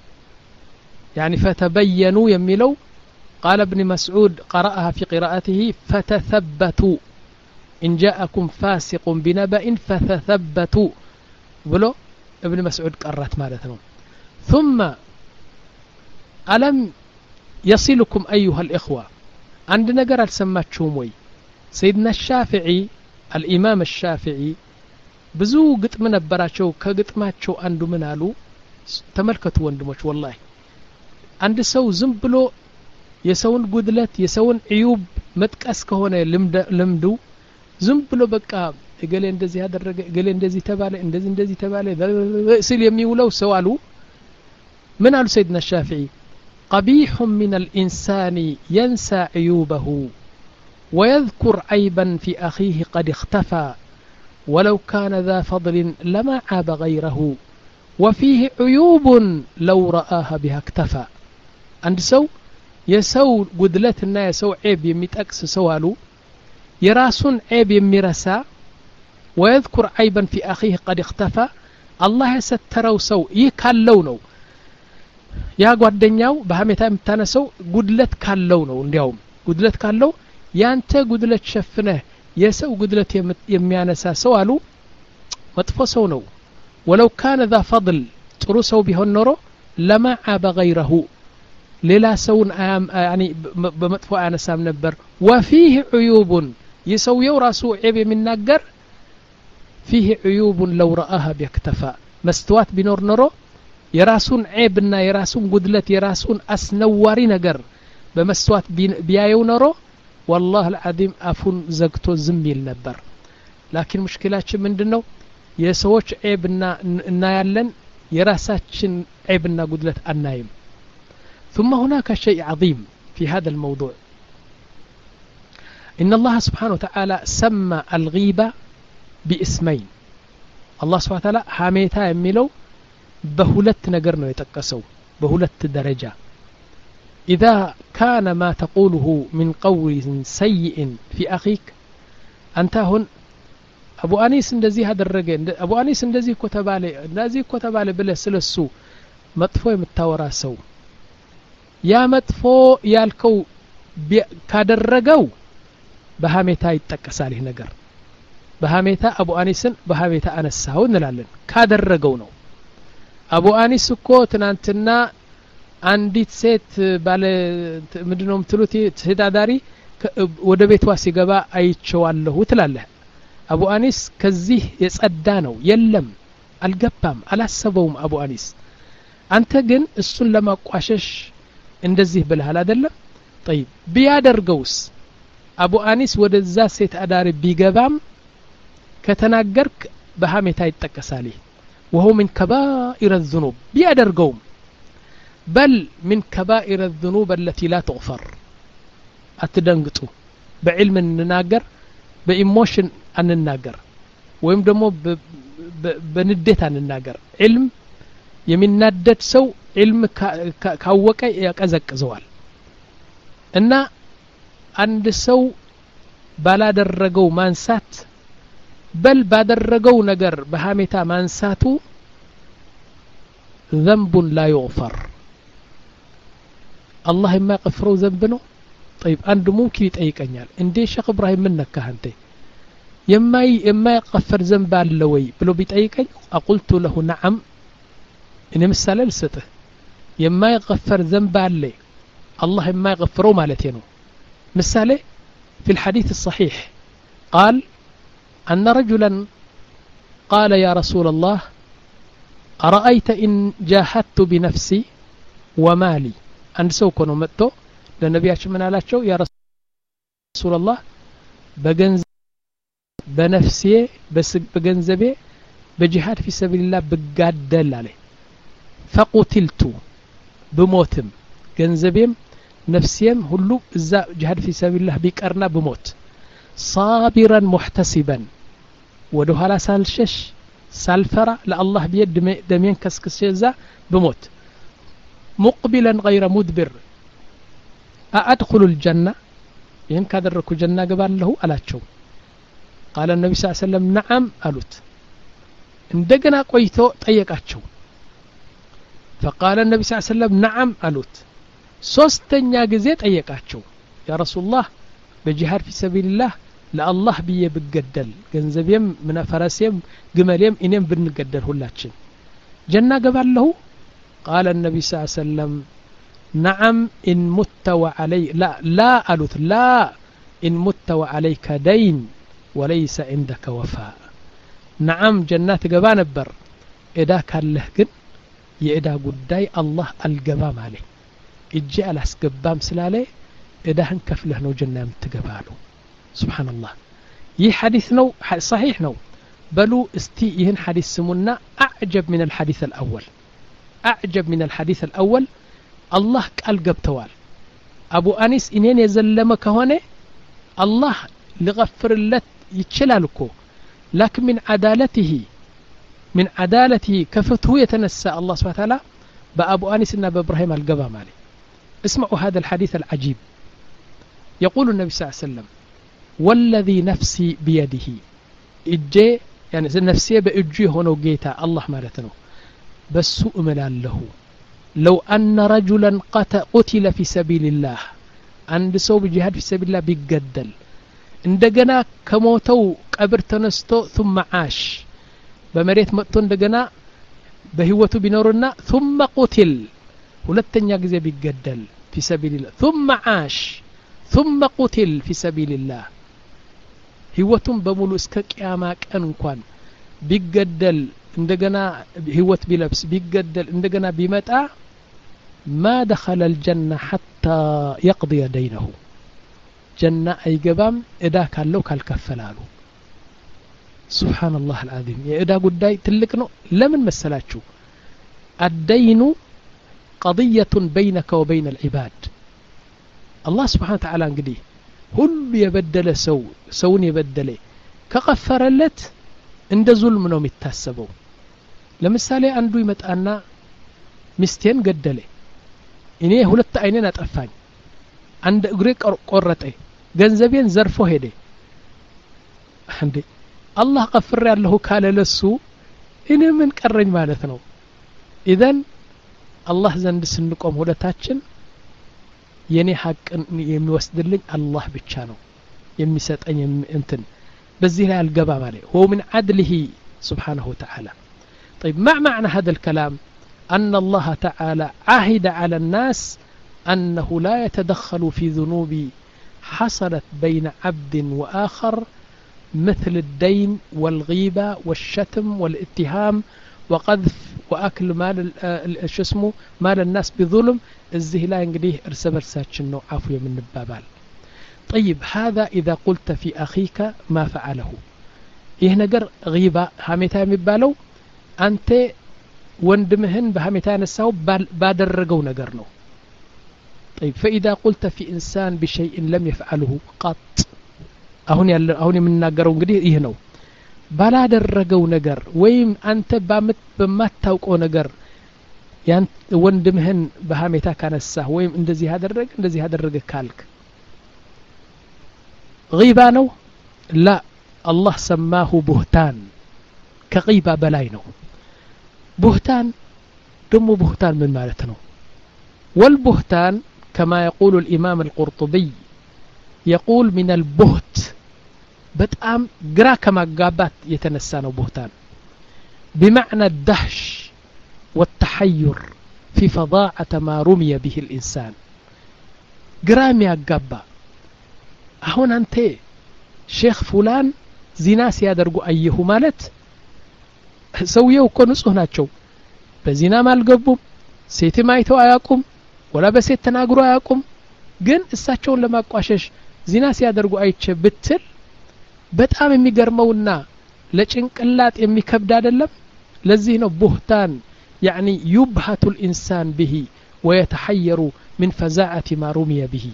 يعني فتبينوا يميلوا قال ابن مسعود قرأها في قراءته فتثبتوا إن جاءكم فاسق بنبأ فتثبتوا بلو ابن مسعود قرأت مالتنا ثم ألم يصلكم أيها الإخوة عندنا قرأت سماتشوم وي سيدنا الشافعي الإمام الشافعي بزو قطم نبراتشو كقطماتشو عنده منالو تملكتوا وندموش والله عند سو زنبلو يسون قدلت يسون عيوب متكاس كهونه لمدو زنبلو بقى قال اندزي هذا الرجل قال اندزي تباله اندزي اندزي تباله سيل يميولو سوالو من قال سيدنا الشافعي قبيح من الإنسان ينسى عيوبه ويذكر عيبا في أخيه قد اختفى ولو كان ذا فضل لما عاب غيره وفيه عيوب لو رآها بها اكتفى عند سو يسو قدلتنا يسو عيب يميتأكس سوالو يراسون عيب يميرسا ويذكر عيبا في أخيه قد اختفى الله يستروا سو يكالونو يا ጓደኛው በሐሜታ የምታነሰው ጉድለት ካለው ነው እንዲያውም ጉድለት ካለው ያንተ ጉድለት ሸፍነህ የሰው ጉድለት የሚያነሳ ሰው አሉ መጥፎ ሰው ነው ولو كان ذا فضل ጥሩ ሰው ቢሆን ኖሮ لما عاب غيره ሌላ ሰውን يعني በመጥፎ አያነሳም ነበር وفيه عيوب የሰውየው ራሱ ዒብ የሚናገር فيه عيوب لو رآها بيكتفى مستوات ቢኖር ኖሮ የራሱን ዒብና የራሱን ጉድለት የራሱን አስነዋሪ ነገር በመስተዋት ቢያየው ኖሮ والله العظيم አፉን ዘግቶ ዝም ይል ነበር لكن مشكلታችን ምንድነው የሰዎች ዒብና እናያለን የራሳችን ዒብና ጉድለት አናይም ثم هناك شيء عظيم في هذا الموضوع إن الله سبحانه وتعالى سمى الغيبة باسمين الله سبحانه وتعالى حميتا የሚለው بهولت نجر ነው የተቀሰው بهولت درجة إذا كان ما تقوله من قول سيء في أخيك أنت هون أبو أنيس እንደዚህ አደረገ أبو أنيس እንደዚህ እኮ ተባለ እንደዚህ እኮ ተባለ ብለህ ስለሱ መጥፎ የምታወራ ሰው ያ መጥፎ ያልከው ካደረገው በሐሜታ ይጠቀሳል ይህ ነገር በሐሜታ أبو أنيسን በሐሜታ አነሳው እንላለን ካደረገው ነው አቡ አኒስ እኮ ትናንትና አንዲት ሴት ባለ ምንድነው ምትሉት ተዳዳሪ ወደ ቤቷ ሲገባ አይቼዋለሁ ትላለህ አቡ አኒስ ከዚህ የጸዳ ነው የለም አልገባም አላሰበውም አቡ አኒስ አንተ ግን እሱን ለማቋሸሽ እንደዚህ ብለሃል አይደለም طيب ቢያደርገውስ አቡ አኒስ ወደዛ ሴት አዳሪ ቢገባም ከተናገርክ በሐሜታ ይጠቀሳል وهو من كبائر الذنوب بيادرقوم بل من كبائر الذنوب التي لا تغفر أتدنقطو بعلم النناقر بإيموشن أن الناقر ويم دمو بندت أن الناقر علم يمين نادت سو علم كاوكا يكازك زوال إن عند سو بلا درقو مانسات بل بادرقو نجر بهامتا مانساتو ذنب لا يغفر الله ما يغفروا ذنبنا طيب عنده ممكن يتأيقنيال اندي شيخ ابراهيم منك هانتي يما يما يغفر ذنب اللوي بلو بيتأيقن اقلت له نعم اني مثال لسته يما يغفر ذنب اللي الله ما يغفروا مالتينو مثاله في الحديث الصحيح قال أن رجلا قال يا رسول الله أرأيت إن جاهدت بنفسي ومالي አንድ ሰው እኮ ነው መጥቶ ለነቢያችን ምን አላቸው ያ ረሱላህ በገንዘብ በነፍሴ በገንዘቤ በጂሃድ في سبيل الله ብጋደል አለ فقتلت بموتم ገንዘቤም ነፍሴም ሁሉ እዛ ጂሃድ في سبيل الله ቢቀርና بموت صابرا محتسبا ወደ ኋላ ሳልሸሽ ሳልፈራ ለአላህ بيد ደሜን ከስከሰዛ بموت مقبلا غير مدبر أدخل الجنة ይህን ካደረኩ ጀና ገባለሁ አላቸው قال النبي صلى الله عليه وسلم نعم አሉት እንደገና ቆይቶ ጠየቃቸው فقال النبي صلى الله عليه وسلم نعم አሉት ሶስተኛ ጊዜ ጠየቃቸው يا رسول الله بجهاد في سبيل الله ለአላህ ብዬ ብገደል ገንዘቤም ምን ፈረሴም ግመሌም እኔም ብንገደል ሁላችን ጀና ገባለሁ قال النبي صلى الله عليه وسلم نعم إن مت وعلي لا لا ألوث لا إن مت وعليك دين وليس عندك وفاء نعم جنات قبا نبر إذا كان له قن يإذا قداي الله القبام عليه إجي على سقبام سلالي إذا هنكف له نو جنة متقباله سبحان الله يه حديث نو صحيح نو بلو استي يهن حديث سمنا أعجب من الحديث الأول أعجب من الحديث الأول الله قال قبتوال أبو أنيس إنين يزلمك هنا الله لغفر اللت يتشلالكو لكن من عدالته من عدالته كفته يتنسى الله سبحانه وتعالى بأبو أنيس إن بإبراهيم القبام عليه اسمعوا هذا الحديث العجيب يقول النبي صلى الله عليه وسلم والذي نفسي بيده إجي يعني نفسي بإجي هنا جيتا الله مالتنا بسوء ملال له لو أن رجلا قتل في سبيل الله عند سو بجهاد في سبيل الله بيقدل እንደገና ከሞተው ቀብር ተነስቶ ثم عاش በመሬት መጥቶ እንደገና በህይወቱ ቢኖርና ثم قتل ሁለተኛ ጊዜ ቢገደል في سبيل الله ثم عاش ثم قتل في سبيل الله ህይወቱን በሙሉ እስከ ቂያማ ቀን እንኳን ቢገደል እንደገና ህይወት ቢለብስ ቢገደል እንደገና ቢመጣ ما دخل الجنة حتى يقضي دينه جنة أي قبام إذا كان لو كالكفلالو سبحان الله العظيم إذا قد داي تلقنو لمن مسلاتشو الدين قضية بينك وبين العباد الله سبحانه وتعالى انقديه هل يبدل سو سون يبدل كغفر لت عند ظلم نوم يتاسبو لمثالي عنده يمتأنا مستين قدله እኔ ሁለት አይኔን አጠፋኝ አንድ እግሬ ቆረጠ ገንዘቤን ዘርፎ ሄደ እንዴ አላህ ቀፍር ያለው ካለ ለሱ እኔ ምን ቀረኝ ማለት ነው ኢዘን አላህ ዘንድ ስንቆም ሁለታችን የኔ ሐቅን የሚወስድልኝ አላህ ብቻ ነው የሚሰጠኝ እንትን በዚህ ላይ አልገባ ማለት هو من عدله سبحانه وتعالى طيب ما معنى هذا الكلام أن الله تعالى عهد على الناس أنه لا يتدخل في ذنوب حصلت بين عبد وآخر مثل الدين والغيبة والشتم والاتهام وقذف وأكل مال الشسمو مال الناس بظلم الزهلا ينقديه ارسبر ساتشنو عفو من البابال طيب هذا إذا قلت في أخيك ما فعله إيه نقر غيبة هاميتها مبالو أنت وندمهن بهمتان الساو بادرقو نقرنو طيب فإذا قلت في إنسان بشيء لم يفعله قط أهون أهون من نقرون قدي إيه نو بلا درقو نقر ويم أنت بامت بما توقو نقر يعني وندمهن بهمتا كان الساو ويم اندزي هذا الرق اندزي هذا الرق كالك غيبانو لا الله سماه بهتان كغيبة بلاينو بهتان دم بهتان من مالتنا والبهتان كما يقول الإمام القرطبي يقول من البهت بتأم قرا كما قابات يتنسانو بهتان بمعنى الدهش والتحير في فظاعة ما رمي به الإنسان قرام يا قابا هون أنت شيخ فلان زناس يادرقو أيه مالت سويو እኮ ንጹህ ናቸው በዚና ማልገቡም ሴት ማይተው አያቁም ወላ በሴት ተናግሮ አያውቁም ግን እሳቸውን ለማቋሸሽ ዚና ሲያደርጉ አይቼ ብትል በጣም የሚገርመውና ለጭንቅላት የሚከብድ አይደለም ለዚህ ነው ቡህታን يعني يبهت الإنسان به ويتحير من فزاعة ما رمي به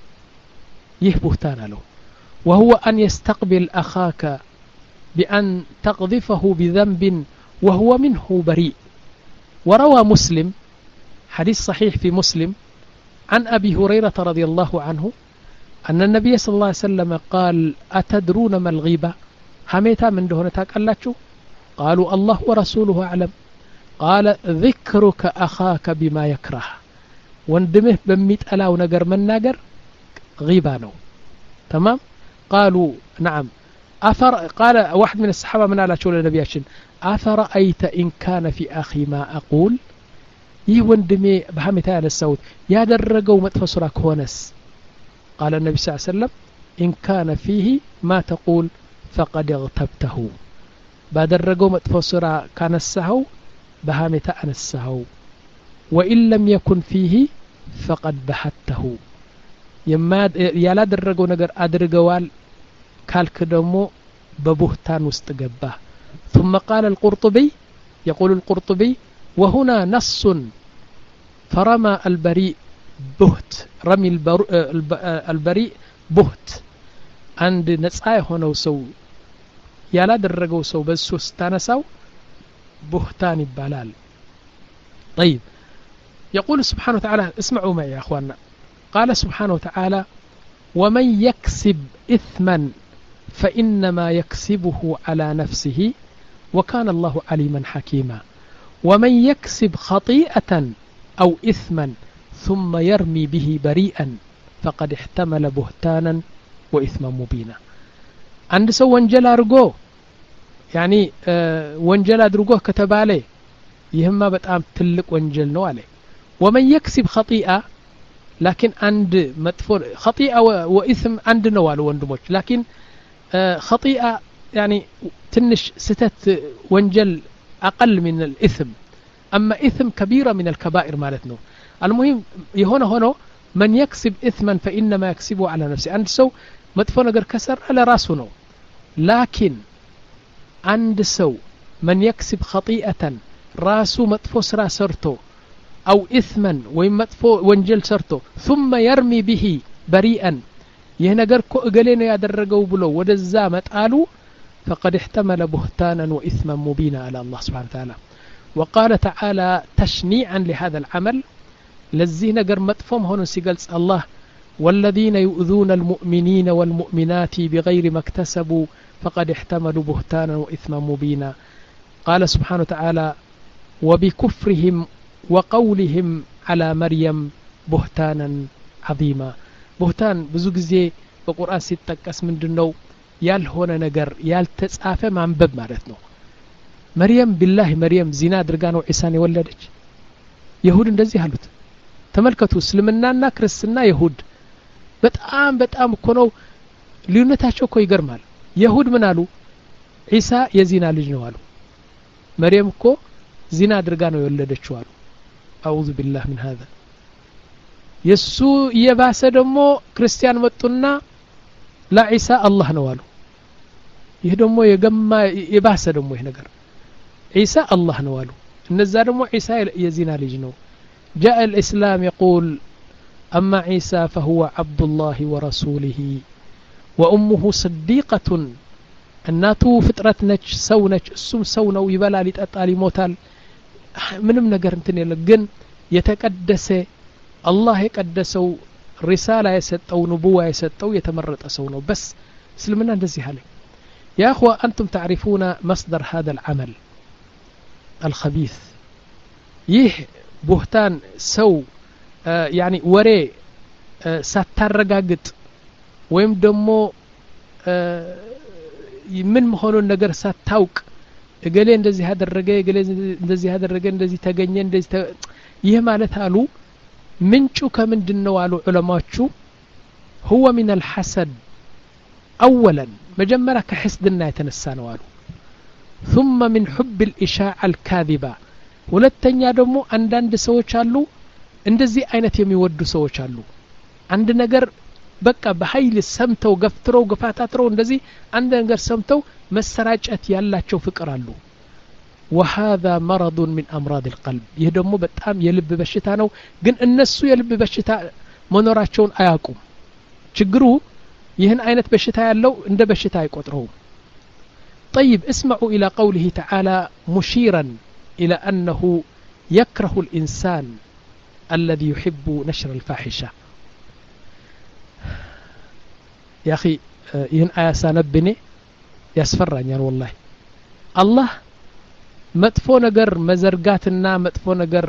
يه بهتان له وهو أن يستقبل أخاك بأن تقذفه بذنب وهو منه بريء وروى مسلم حديث صحيح في مسلم عن أبي هريرة رضي الله عنه أن النبي صلى الله عليه وسلم قال أتدرون ما الغيبة هميتا من دهنتك ألاتشو قالوا الله ورسوله أعلم قال ذكرك أخاك بما يكره وندمه بميت ألا ونقر من ناقر غيبانه تمام قالوا نعم أفر قال واحد من الصحابة من على شول النبي عشان أفرأيت إن كان في أخي ما أقول يوندمي بهمتها على السود يا درقوا متفسر كونس قال النبي صلى الله عليه وسلم إن كان فيه ما تقول فقد اغتبته بدرقوا متفسر كان السهو بهمتها على السهو وإن لم يكن فيه فقد بحته يما يلا درقوا نقر أدرقوال كالك دمو ببهتان واستقباه ثم قال القرطبي يقول القرطبي وهنا نص فرمى البريء بهت رمي البريء بهت عند نصاي هنا وسو يلا درقوا سو بس استانسوا بهتان يبالال طيب يقول سبحانه وتعالى اسمعوا معي يا اخواننا قال سبحانه وتعالى ومن يكسب إثما فإنما يكسبه على نفسه وكان الله عليما حكيما ومن يكسب خطيئة أو إثما ثم يرمي به بريئا فقد احتمل بهتانا وإثما مبينا عند سو وانجل أرقو يعني آه وانجل أدرقوه كتب عليه يهما بتقام تلك وانجل نو عليه ومن يكسب خطيئة لكن عند مدفور خطيئة وإثم عند نوال وندموش لكن آه خطيئة يعني تنش ستة وانجل أقل من الإثم أما إثم كبيرة من الكبائر مالتنا المهم هنا هنا من يكسب إثما فإنما يكسبه على نفسه عند سو مدفور نقر كسر على راسه نو لكن عند سو من يكسب خطيئة راسه مدفوس راسرته أو إثما ويمطفو وانجل سرتو ثم يرمي به بريئا يهنجر كو قالينا يادرجوا بلو ودزا متقالو فقد احتمل بهتانا وإثما مبينا على الله سبحانه وتعالى وقال تعالى تشنيعا لهذا العمل لزينا جر مطفوم هون سيقلص الله والذين يؤذون المؤمنين والمؤمنات بغير ما اكتسبوا فقد احتملوا بهتانا وإثما مبينا قال سبحانه وتعالى وبكفرهم وقولهم على مريم بهتانا عظيما بهتان بزو غزي بقرآن سيتጠቀስ ምንድነው ያልሆነ ነገር ያልተጻፈ ማንበብ ማለት ነው مريم بالله مريم ዚና አድርጋ ነው ዒሳን የወለደች ይሁድ እንደዚህ አሉት ተመልከቱ እስልምናና ክርስትና ይሁድ በጣም በጣም እኮ ነው ልዩነታቸው እኮ ይገርማል ይሁድ ምን አሉ ዒሳ የዚና ልጅ ነው አሉ مريم እኮ ዚና አድርጋ ነው የወለደችው አሉ أعوذ بالله من هذا يسو يباس دمو كريستيان متنا لا عيسى الله نوالو يهدمو يجمع يباس دمو ينقر عيسى الله نوالو النزا دمو عيسى يزينا لجنو جاء الإسلام يقول أما عيسى فهو عبد الله ورسوله وأمه صديقة الناتو فترتنج سونج السم سونو يبلا لتأطالي موتال ምንም ነገር እንትን የለ ግን የተቀደሰ አላህ የቀደሰው ሪሳላ የሰጠው ንቡዋ የሰጠው የተመረጠ ሰው ነው بس እስልምና እንደዚህ አለ يا اخوة انتم تعرفون مصدر هذا العمل الخبيث ይህ بهتان ሰው يعني ወሬ ሳታረጋግጥ ወይም ደግሞ ምን መሆኑን ነገር ሳታውቅ እገሌ እንደዚህ ያደረገ እገሌ እንደዚህ ያደረገ እንደዚህ ተገኘ እንደዚህ ይሄ ማለት አሉ ምንጩ ከምንድነው አሉ ዑለማዎቹ هو من الحسد اولا መጀመሪያ ከሕስድና የተነሳ ነው አሉ ثم من حب الاشاعه الكاذبه ሁለተኛ ደግሞ አንዳንድ ሰዎች አሉ እንደዚህ አይነት የሚወዱ ሰዎች አሉ አንድ ነገር በቃ በኃይል ሰምተው ገፍትረው ገፋታትረው እንደዚህ አንድ ነገር ሰምተው መሰራጨት ያላቸው ፍቅር አሉ وهذا مرض من امراض القلب ይህ ደግሞ በጣም የልብ በሽታ ነው ግን እነሱ የልብ በሽታ መኖራቸውን አያውቁም ችግሩ ይህን አይነት በሽታ ያለው እንደ በሽታ አይቆጥረው طيب اسمعوا الى قوله تعالى مشيرا الى انه يكره الانسان الذي يحب نشر الفاحشه يا اخي ይህን አያ ሳነብኔ ያስፈራኛል والله الله መጥፎ ነገር መዘርጋትና መጥፎ ነገር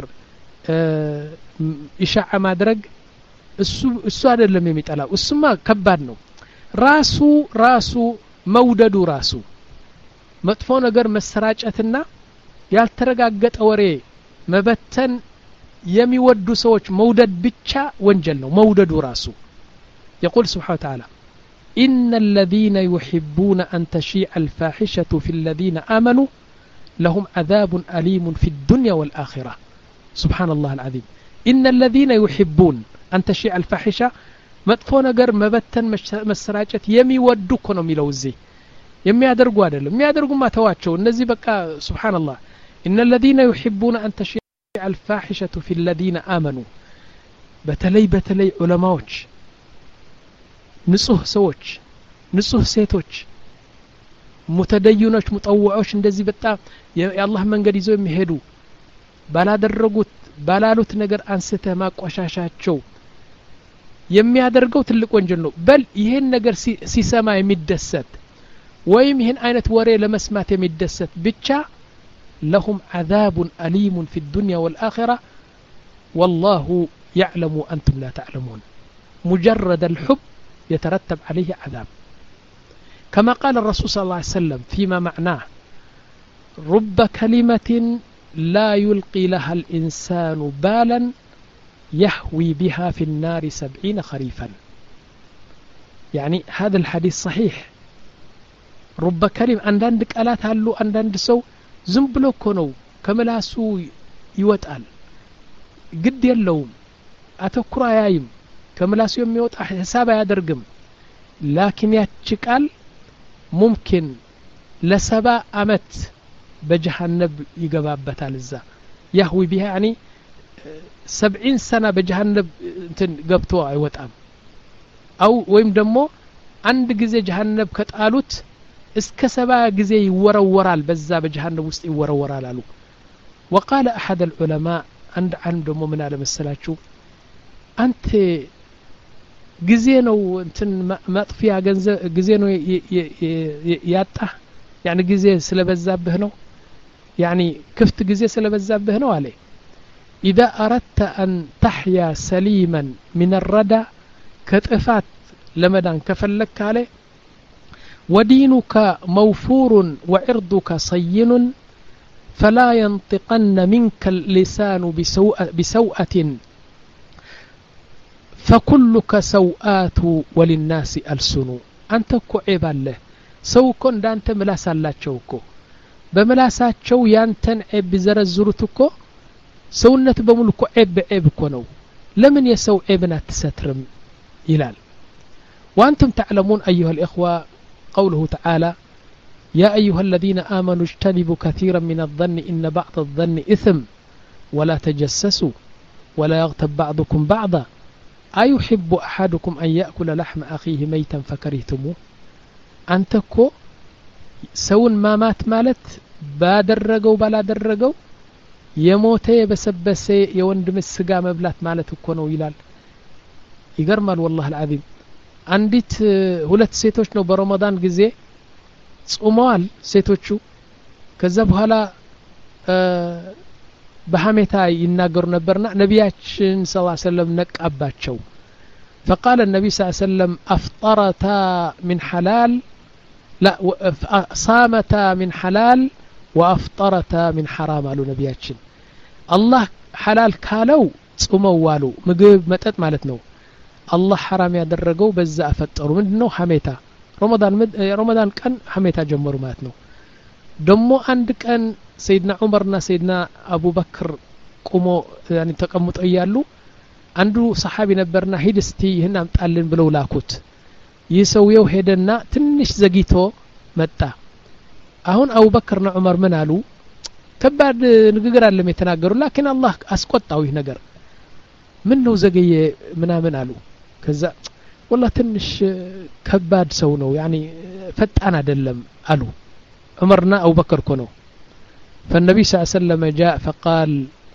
ኢሻዓ ማድረግ እሱ እሱ አይደለም የሚጠላው እሱማ ከባድ ነው ራሱ ራሱ መውደዱ ራሱ መጥፎ ነገር መሰራጨትና ያልተረጋገጠ ወሬ መበተን የሚወዱ ሰዎች መውደድ ብቻ ወንጀል ነው መውደዱ ራሱ يقول سبحانه وتعالى إن الذين يحبون أن تشيع الفاحشة في الذين آمنوا لهم عذاب أليم في الدنيا والآخرة سبحان الله العظيم إن الذين يحبون أن تشيع الفاحشة مطفو نجر مبتن مسراجت يمي ودوك ነው የሚለው እዚህ የሚያደርጉ አይደለም የሚያደርጉ ማተዋቸው እነዚህ በቃ سبحان الله إن الذين يحبون أن تشيع الفاحشة في الذين آمنوا በተለይ በተለይ ዑለማዎች ንጹህ ሰዎች ንጹህ ሴቶች ሙተደይኖች ሙጠውዖች እንደዚህ በጣም የአላህ መንገድ ይዘው የሚሄዱ ባላደረጉት ባላሉት ነገር አንስተ ማቋሻሻቸው የሚያደርገው ትልቅ ወንጀል ነው በል ይሄን ነገር ሲሰማ የሚደሰት ወይም ይሄን አይነት ወሬ ለመስማት የሚደሰት ብቻ لهم عذاب أليم في الدنيا والآخرة والله يعلم أنتم لا تعلمون مجرد الحب يترتب عليه عذاب كما قال الرسول صلى الله عليه وسلم فيما معناه رب كلمة لا يلقي لها الإنسان بالا يهوي بها في النار سبعين خريفا يعني هذا الحديث صحيح رب كلمة عندك ألات هلو عندك سو زنبلو كونو كملاسو يوتقال قد يلوم أتكرا يايم كملاسو يوم يوت حسابا يدرقم لكن يتشكال ممكن لسبع أمت بجهنم يقبابتها للزا يهوي بها يعني سبعين سنة بجهنم قبطوا عيوت أم أو ويم دمو عند جزي جهنم كتقالوت اسك سبع جزي يورورال بزا بجهنم وسط يورورال قالوا وقال أحد العلماء عند عند دمو من علم السلاتشو أنت ጊዜ ነው እንትን ማጥፊያ ገንዘብ ጊዜ ነው ያጣ يعني ጊዜ ስለበዛብህ ነው يعني ክፍት ጊዜ ስለበዛብህ ነው አለ اذا اردت ان تحيا سليما من الردى كطفات لمدان كفلك አለ ودينك موفور وعرضك صين فلا ينطقن منك اللسان بسوءة فكلك سوءات وللناس ألسن أنت كو عيب الله سو كون دانت ملاس አላቸው እኮ በመላሳቸው ያንተን عيب بزرزሩት سونت በሙሉ እኮ عيب عيب እኮ ነው ለምን የሰው عيبን አትሰትርም ይላል وأنتم تعلمون أيها الإخوة قوله تعالى يا أيها الذين آمنوا اجتنبوا كثيرا من الظن إن بعض الظن إثم ولا تجسسوا ولا يغتب بعضكم بعضا أيحب أحدكم أن يأكل لحم أخيه ميتا فكرهتموه أنتكو سون ما مات مالت بادرقوا بلا درقوا يموتي بسبسي يوندم السقا مبلات مالت كونو يلال يقرمال والله العظيم عندت ሁለት ሴቶች ነው በረመዳን ጊዜ ጾመዋል ሴቶቹ ከዛ በኋላ በሐሜታ ይናገሩ ነበርና ነብያችን ሰለላሁ ዐለይሂ ወሰለም ነቃባቸው فقال النبي صلى الله عليه وسلم أفطرتا من حلال لا صامتا من حلال وأفطرتا من حرام قالوا نبياتشن الله حلال كالو ጾመው ዋሉ ምግብ መጠጥ ማለት ነው الله حرام ያደረገው በዛ አፈጠሩ ምንድነው ሐሜታ ረመዳን ረመዳን ቀን ሐሜታ ጀመሩ ማለት ነው ደሞ አንድ ቀን ሰይድና ዑመርና ሰይድና አቡበክር ቆሞ يعني ተቀምጠው ያሉ አንዱ ሰሓቢ ነበርና ሂድ እስቲ ይህን አምጣልን ብለው ላኩት ይሰውየው ሄደና ትንሽ ዘግይቶ መጣ አሁን አቡበክርና ዑመር ምን አሉ ከባድ ንግግር አለም የተናገሩ ላኪን አላህ አስቆጣው ይህ ነገር ምን ነው ዘገየ ምናምን አሉ ከዛ والله ትንሽ ከባድ ሰው ነው يعني ፈጣን አይደለም አሉ ዑመርና አቡበክር ኮነው فالنبي صلى الله عليه وسلم جاء فقال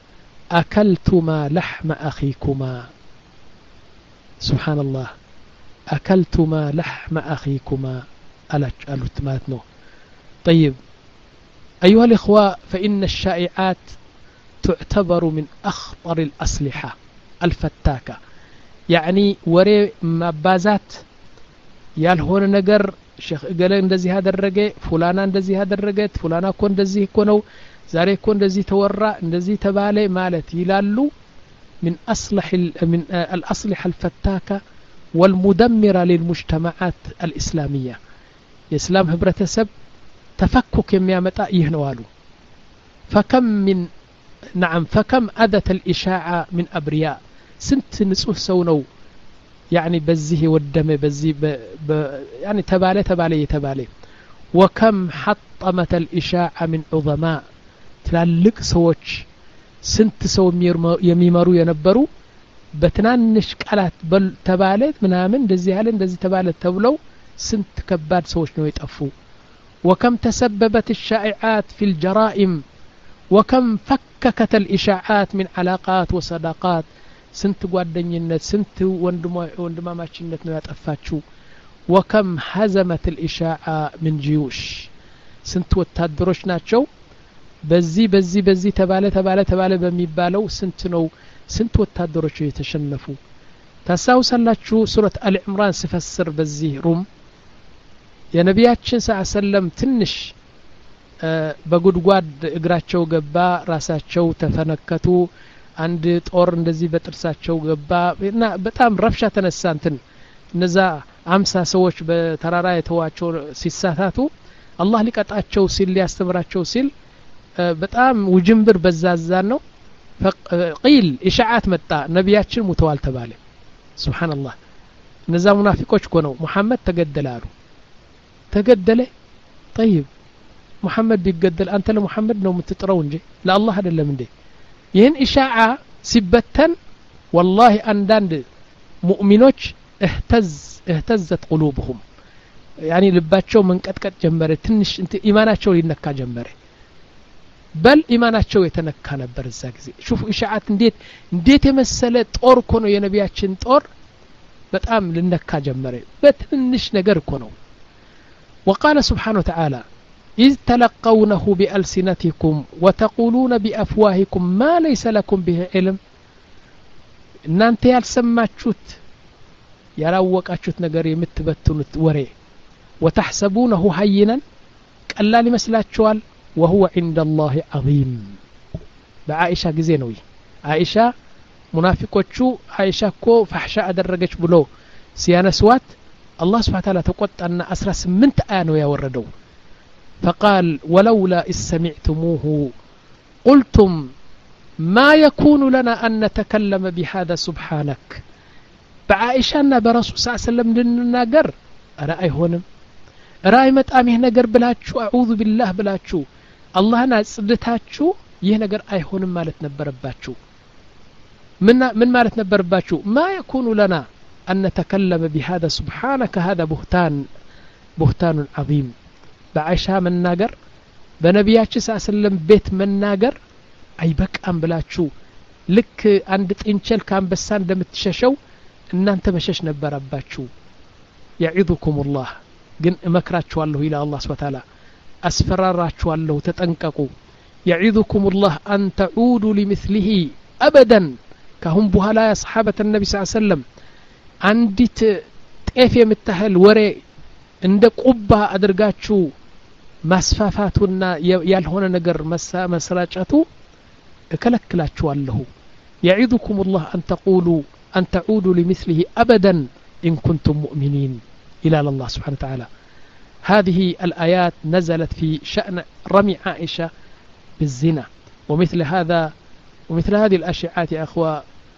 أكلتما لحم أخيكما سبحان الله أكلتما لحم أخيكما ألا قالوا تماتنو طيب أيها الإخوة فإن الشائعات تعتبر من أخطر الأسلحة الفتاكة يعني وري مبازات ያልሆነ ነገር ሼክ ገለ እንደዚህ ያደረገ ፉላና እንደዚህ ያደረገት ፉላና እኮ እንደዚህ እኮ ነው ዛሬ እኮ እንደዚህ ተወራ እንደዚህ ተባለ ማለት ይላሉ من أصلح من الأصلح الفتاكة والمدمرة للمجتمعات الإسلامية الإسلام ህብረተሰብ تفكك የሚያመጣ ይህ ነው አሉ فكم من نعم فكم أدت الإشاعة من أبرياء سنت نصوح ሰው ነው يعني بزيه ودمه بزي ب... ب... يعني تبالي تبالي تبالي وكم حطمت الإشاعة من عظماء تلالك سوتش سنت سو يميمرو ينبرو بتنانش قالات بل تبالي منامن دزي هالن دزي تبالي تبلو سنت كباد سوتش نو يطفو وكم تسببت الشائعات في الجرائم وكم فككت الإشاعات من علاقات وصداقات سنت ጓደኝነት سنت ወንድማማችነት ነው ያጠፋችው وكم هزمت الإشاعة من جيوش سنت ወታደሮች ናቸው በዚህ በዚህ በዚህ ተባለ ተባለ ተባለ በሚባለው ስንት ነው ስንት ወታደሮች የተሸነፉ ታሳውሳላችሁ ሱረት አሊ ኢምራን ሲፈስር በዚህ ሩም የነቢያችን ሰለላሁ ትንሽ በጉድጓድ እግራቸው ገባ ራሳቸው ተፈነከቱ አንድ ጦር እንደዚህ በጥርሳቸው ገባ እና በጣም ረፍሻ ተነሳ እንትን እነዛ አምሳ ሰዎች በተራራ የተዋቸው ሲሳታቱ አላህ ሊቀጣቸው ሲል ሊያስተምራቸው ሲል በጣም ውጅንብር በዛዛን ነው فقيل ኢሻዓት መጣ ነቢያችን ሙተዋል ተባለ ሱብሃንአላህ እነዛ ሙናፊቆች እኮ ነው መሐመድ ተገደለ አሉ ተገደለ طيب محمد ቢገደል አንተ ለሙሐመድ ነው የምትጥረው እንጂ ለአላህ አይደለም እንዴ ይህን ኢሻዓ ሲበተን والله አንዳንድ ሙእሚኖች اهتز اهتزت قلوبهم يعني ልባቸው መንቀጥቀጥ ጀመረ ትንሽ እንት ኢማናቸው ሊነካ ጀመረ በል ኢማናቸው የተነካ ነበር እዛ ጊዜ شوف ኢሻዓት እንዴት እንዴት የመሰለ ጦር እኮ ነው የነቢያችን ጦር በጣም ልነካ ጀመረ በትንሽ ነገር እኮ ነው وقال سبحانه وتعالى إذ تلقونه بألسنتكم وتقولون بأفواهكم ما ليس لكم به علم እናንተ ያልሰማችሁት ያላወቃችሁት ነገር የምትበትኑት ወሬ وتحسبونه هينا ቀላል ይመስላችኋል وهو عند الله عظيم بعائشة ጊዜ ነው عائشة ሙናፊቆቹ عائشة እኮ فحሻ አደረገች ብሎ ሲያነስዋት الله سبحانه وتعالى ተቆጣና አስራ ስምንት አያ ነው ያወረደው فقال ولولا إذ سمعتموه قلتم ما يكون لنا أن نتكلم بهذا سبحانك بعائشة برسول صلى الله عليه وسلم لنناقر رأي هونم رأي متأمه نقر بلاتشو أعوذ بالله بلاتشو الله نصدتاتشو يه نقر أي هونم مالت نبرباتشو من من مالت نبرباتشو ما يكون لنا أن نتكلم بهذا سبحانك هذا بهتان بهتان عظيم بعائشة من ناقر بنبياتش صلى الله عليه وسلم بيت من ناقر أي بك أم بلاتشو لك عند إنشل كان بسان دمتششو إن أنت مشش نبرباتشو يعظكم الله جن مكراتشو الله إلى الله سبحانه وتعالى أسفراراتشو الله تتنكقوا يعظكم الله أن تعودوا لمثله أبدا كهم بهلا يا صحابة النبي صلى الله عليه وسلم عندي تقف يمتهل وري عند قبة أدرقاتشو مسفافاتنا يالهون نقر مسا مسراجاتو كلكلاتشو الله يعظكم الله أن تقولوا أن تعودوا لمثله أبدا إن كنتم مؤمنين إلى الله سبحانه وتعالى هذه الآيات نزلت في شأن رمي عائشة بالزنا ومثل هذا ومثل هذه الأشعات يا أخوة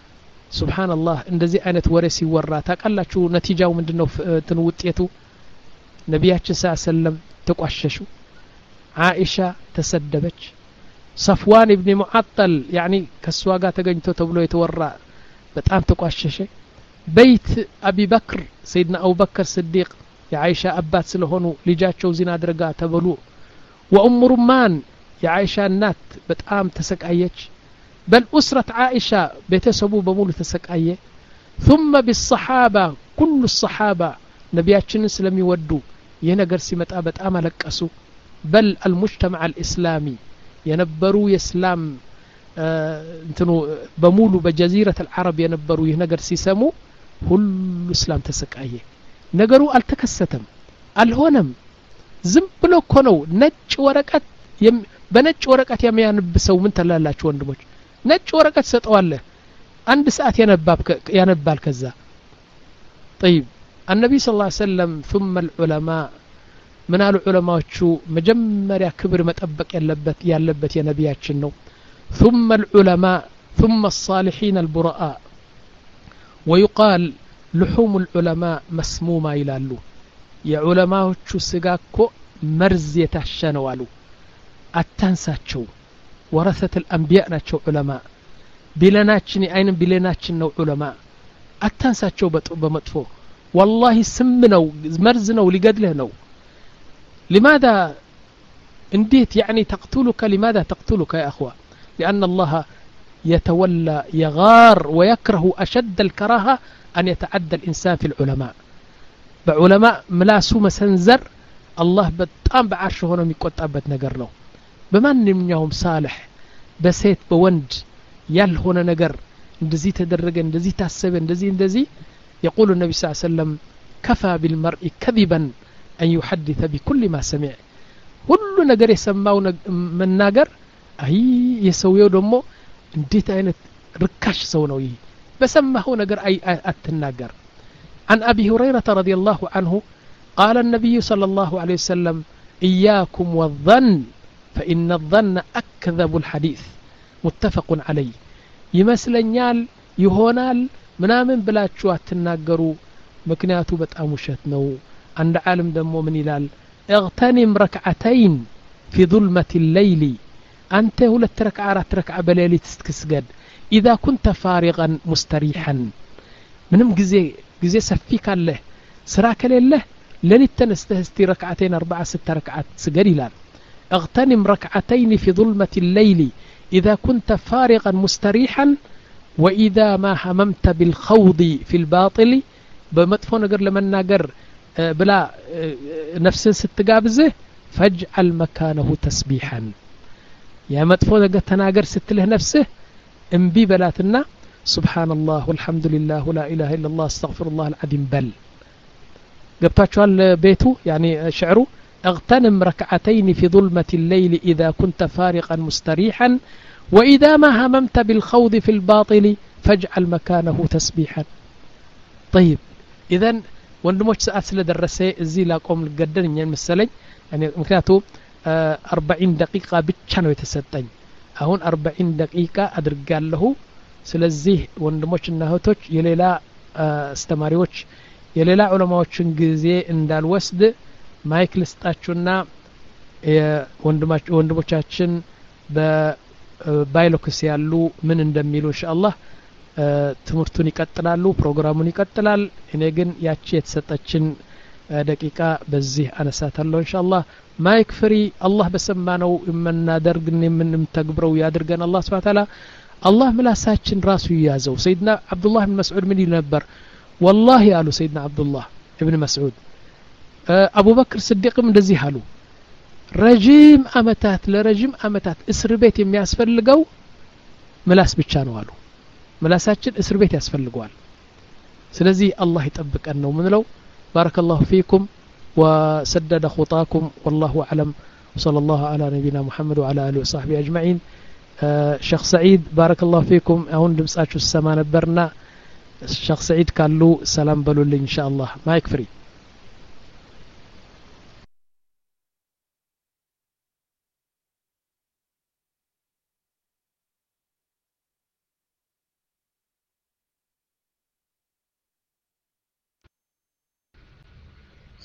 ሱብሃንአላህ እንደዚህ አይነት ወሬ ሲወራ ታውቃላችሁ ነቲጃው ምንድነው እንትን ውጤቱ ነቢያችን ሰለላሁ ተቋሸሹ አይሻ ተሰደበች صفوان ابن معطل يعني ከሷ ጋር ተገኝቶ ተብሎ የተወራ በጣም ተቋሸሸ بيت أبي بكر سيدنا أبو بكر الصديق يا عائشة أبات سلهونو لجاتشو زنا درقا تبلو وأم رمان يا عائشة النات بتقام تسكأيج بل أسرة عائشة بيتسبو بمولو تسكأيه ثم بالصحابة كل الصحابة نبياتشن سلم يودو ينقر سمت أبت أملك أسو بل المجتمع الإسلامي ينبرو يسلام እንትኑ በሙሉ በጀዚረተ العرب የነበሩ ይህ ነገር ሲሰሙ ሁሉ እስላም ተሰቃየ ነገሩ አልተከሰተም አልሆነም ዝም ብሎ እኮ ነው ነጭ ወረቀት በነጭ ወረቀት የሚያነብሰው ምን ተላላችሁ ወንድሞች ነጭ ወረቀት ሰጠዋለ አንድ ሰዓት ያነባብ ያነባል ከዛ طيب النبي صلى الله عليه وسلم ثم العلماء من العلماءዎቹ መጀመሪያ ክብር መጠበቅ ያለበት ያለበት የነቢያችን ነው ثم العلماء ثم الصالحين البراء ويقال لحوم العلماء مسمومة يلالو يا علماء سقاكو مرز يتحشنوالو التنساتشو ورثة الأنبياء ناتشو علماء بلناتشني أين بلناتشن نو علماء التنساتشو بمطفو والله سمنو مرزنو لقدله لماذا انديت يعني تقتلك لماذا تقتلك يا أخوة لأن الله يتولى يغار ويكره أشد الكراهة أن يتعدى الإنسان في العلماء بعلماء ملاسو مسنزر الله بتقام بعرشه هنا ميقوت أبت نقر له بمن منهم صالح بسيت بوند يال هنا نقر اندزي تدرج اندزي تحسب اندزي اندزي يقول النبي صلى الله عليه وسلم كفى بالمرء كذبا أن يحدث بكل ما سمع كل نقر يسماه من نقر አይ የሰውየው ደግሞ እንዴት አይነት ርካሽ ሰው ነው ይሄ በሰማው ነገር አይ አትናገር عن ابي هريره رضي الله عنه قال النبي صلى الله عليه وسلم اياكم والظن فان الظن اكذب الحديث متفق عليه ይመስለኛል ይሆናል ምናምን ብላችሁ አትናገሩ ምክንያቱ በጣም ውሸት ነው አንድ ዓለም ደግሞ ምን ይላል اغتنم ركعتين في ظلمه الليل أنت هو تركع أرات ركع بليلي تسكسجد إذا كنت فارغا مستريحا منهم جزء جزء سفيك الله سراك لله لن تنستهستي ركعتين أربعة ستة ركعات سجريلا اغتنم ركعتين في ظلمة الليل إذا كنت فارغا مستريحا وإذا ما هممت بالخوض في الباطل بمدفون قر لمن ناقر بلا نفس ستقابزه فاجعل مكانه تسبيحا يا مدفو دغ تناغر ستله نفسه انبي بلاتنا سبحان الله والحمد لله ولا اله الا الله استغفر الله العظيم بل قبطاچوال بيتو يعني شعره اغتنم ركعتين في ظلمة الليل إذا كنت فارغا مستريحا وإذا ما هممت بالخوض في الباطل فاجعل مكانه تسبيحا طيب إذن ወንድሞች ሰዓት ስለደረሰ እዚህ ላቆም ልገደን መሰለኝ يعني ምክንያቱ أربعين دقيقة ብቻ ነው የተሰጠኝ አሁን أربعين دقيقة አድርጋለሁ ስለዚህ ወንድሞችና እህቶች የሌላ አስተማሪዎች የሌላ ዑለማዎችን ጊዜ እንዳልወስድ ማይክ ልስጣችሁና ወንድሞቻችን በባይሎክስ ያሉ ምን እንደሚሉ ኢንሻአላህ ትምህርቱን ይቀጥላሉ ፕሮግራሙን ይቀጥላል እኔ ግን ያቺ የተሰጠችን ደቂቃ በዚህ አነሳታለሁ ኢንሻአላህ ማይክ ፍሪ አላህ በሰማነው የምናደርግን የምንተግብረው ያድርገን አላህ Subhanahu Ta'ala አላህ ምላሳችን ራሱ ይያዘው ሰይድና አብዱላህ ኢብኑ መስዑድ ምን ይል ነበር والله ያሉ ሰይድና አብዱላህ ኢብኑ መስዑድ አቡበክር ስዲቅም እንደዚህ አሉ ረጅም አመታት ለረጅም አመታት እስር ቤት የሚያስፈልገው ምላስ ብቻ ነው አሉ ምላሳችን እስር ቤት ያስፈልገዋል ስለዚህ አላህ ይጠብቀን ነው ምንለው بارك الله فيكم وسدد خطاكم والله أعلم وصلى الله على نبينا محمد وعلى آله وصحبه أجمعين آه شيخ سعيد بارك الله فيكم أهون دمساتشو السمان برنا الشيخ سعيد قال له سلام بلو لي إن شاء الله ما يكفري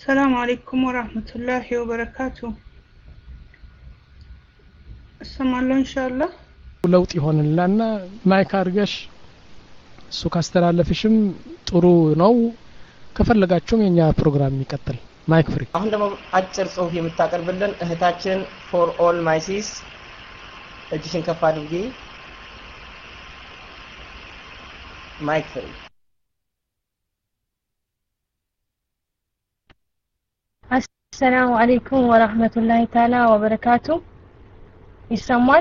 السلام عليكم ورحمة الله وبركاته. السلام الله إن شاء الله. ለውጥ ይሆንልናልና ማይክ አርገሽ እሱ ካስተላለፍሽም ጥሩ ነው ከፈለጋችሁም የኛ ፕሮግራም ይቀጥል ማይክ ፍሪ አሁን ደግሞ አጭር ጽሁፍ የምታቀርብልን እህታችን ፎር ኦል ማይሲስ እጅሽን ከፍ አድርጊ ማይክ ፍሪ السلام عليكم ورحمة الله تعالى وبركاته يسمعون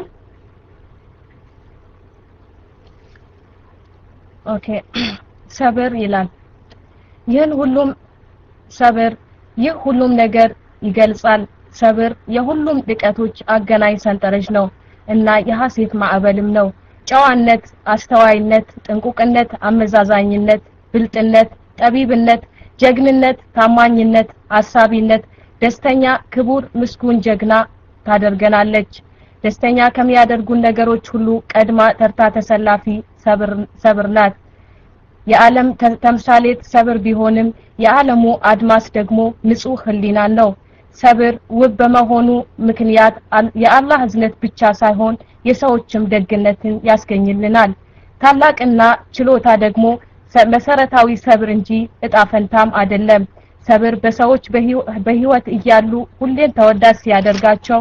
اوكي صبر ይላል ይህን ሁሉም ሰብር ይህ ሁሉም ነገር ይገልጻል ሰብር የሁሉም ድቀቶች አገናኝ ሰንጠረዥ ነው እና የሐሴት ማዕበልም ነው ጨዋነት አስተዋይነት ጥንቁቅነት አመዛዛኝነት ብልጥነት ጠቢብነት ጀግንነት ታማኝነት አሳቢነት ደስተኛ ክቡር ምስጉን ጀግና ታደርገናለች ደስተኛ ከሚያደርጉን ነገሮች ሁሉ ቀድማ ተርታ ተሰላፊ ሰብር ሰብርናት የዓለም ተምሳሌት ሰብር ቢሆንም የዓለሙ አድማስ ደግሞ ንጹህ ህሊና ነው ሰብር ውብ በመሆኑ ምክንያት የአላህ እዝነት ብቻ ሳይሆን የሰዎችም ደግነትን ያስገኝልናል ታላቅና ችሎታ ደግሞ መሰረታዊ ሰብር እንጂ እጣፈንታም አይደለም ሰብር በሰዎች በህይወት እያሉ ሁሌም ተወዳጅ ያደርጋቸው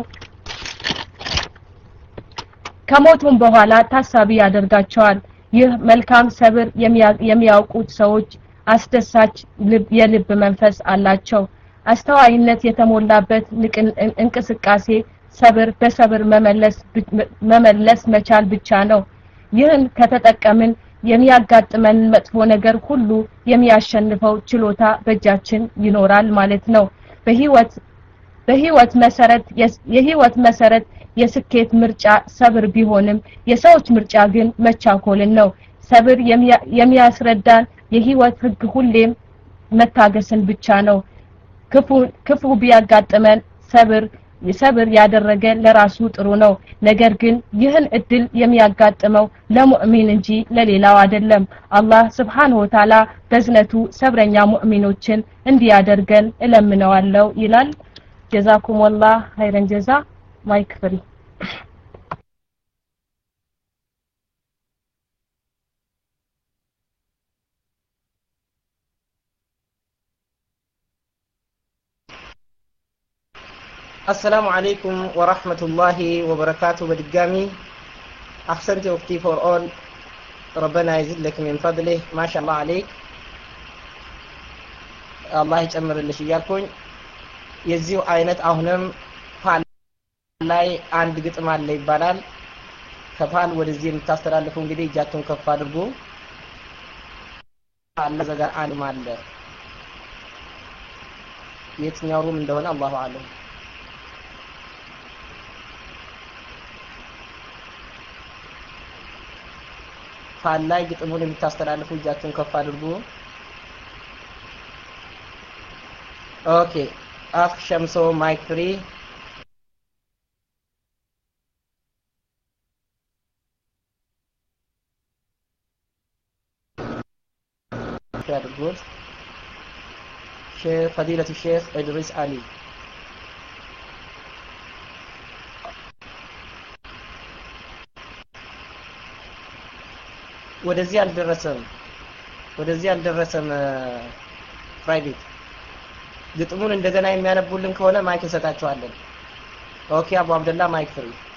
ከሞቱም በኋላ ታሳቢ ያደርጋቸዋል ይህ መልካም ሰብር የሚያውቁት ሰዎች አስደሳች ልብ የልብ መንፈስ አላቸው አስተዋይነት የተሞላበት እንቅስቃሴ ሰብር በሰብር መመለስ መመለስ መቻል ብቻ ነው ይህን ከተጠቀምን የሚያጋጥመን መጥፎ ነገር ሁሉ የሚያሸንፈው ችሎታ በእጃችን ይኖራል ማለት ነው በህይወት በህይወት መሰረት የህይወት መሰረት የስኬት ምርጫ ሰብር ቢሆንም የሰዎች ምርጫ ግን መቻኮልን ነው ሰብር የሚያስረዳን የህይወት ህግ ሁሌም መታገስን ብቻ ነው ክፉ ክፉ ቢያጋጥመን ሰብር ሰብር ያደረገ ለራሱ ጥሩ ነው ነገር ግን ይህን እድል የሚያጋጥመው ለሙእሚን እንጂ ለሌላው አይደለም አላህ Subhanahu Wa Ta'ala በዝነቱ ሰብረኛ ሙእሚኖችን እንዲያደርገን እለምነዋለሁ ይላል ጀዛኩም والله ኸይረን ጀዛ ማይክ ፍሪ السلام عليكم ورحمة الله وبركاته بدقامي أحسنت أختي for all ربنا يزيد لك من فضله ما شاء الله عليك الله يتأمر اللي شيالكم يزيو عينت أهنم فعل لاي عند قطم اللي يبالال كفال ودزي متاستر لكم قدي جاتهم كفال ربو الله زقار عالم الله يتنيارو من دون الله أعلم فالله يقطمون የምታስተላልፉ እጃችሁን ከፍ አድርጉ ኦኬ አፍ ሸምሶ ማይክ ፍሪ ያድርጉት ሼህ فضيلة الشيخ إدريس علي ወደዚህ አልደረሰም ወደዚህ አልደረሰም ፕራይቬት ግጥሙን እንደገና የሚያነቡልን ከሆነ ማይክ እንሰጣቸዋለን ኦኬ አቡ አብደላ ማይክ ፍሪ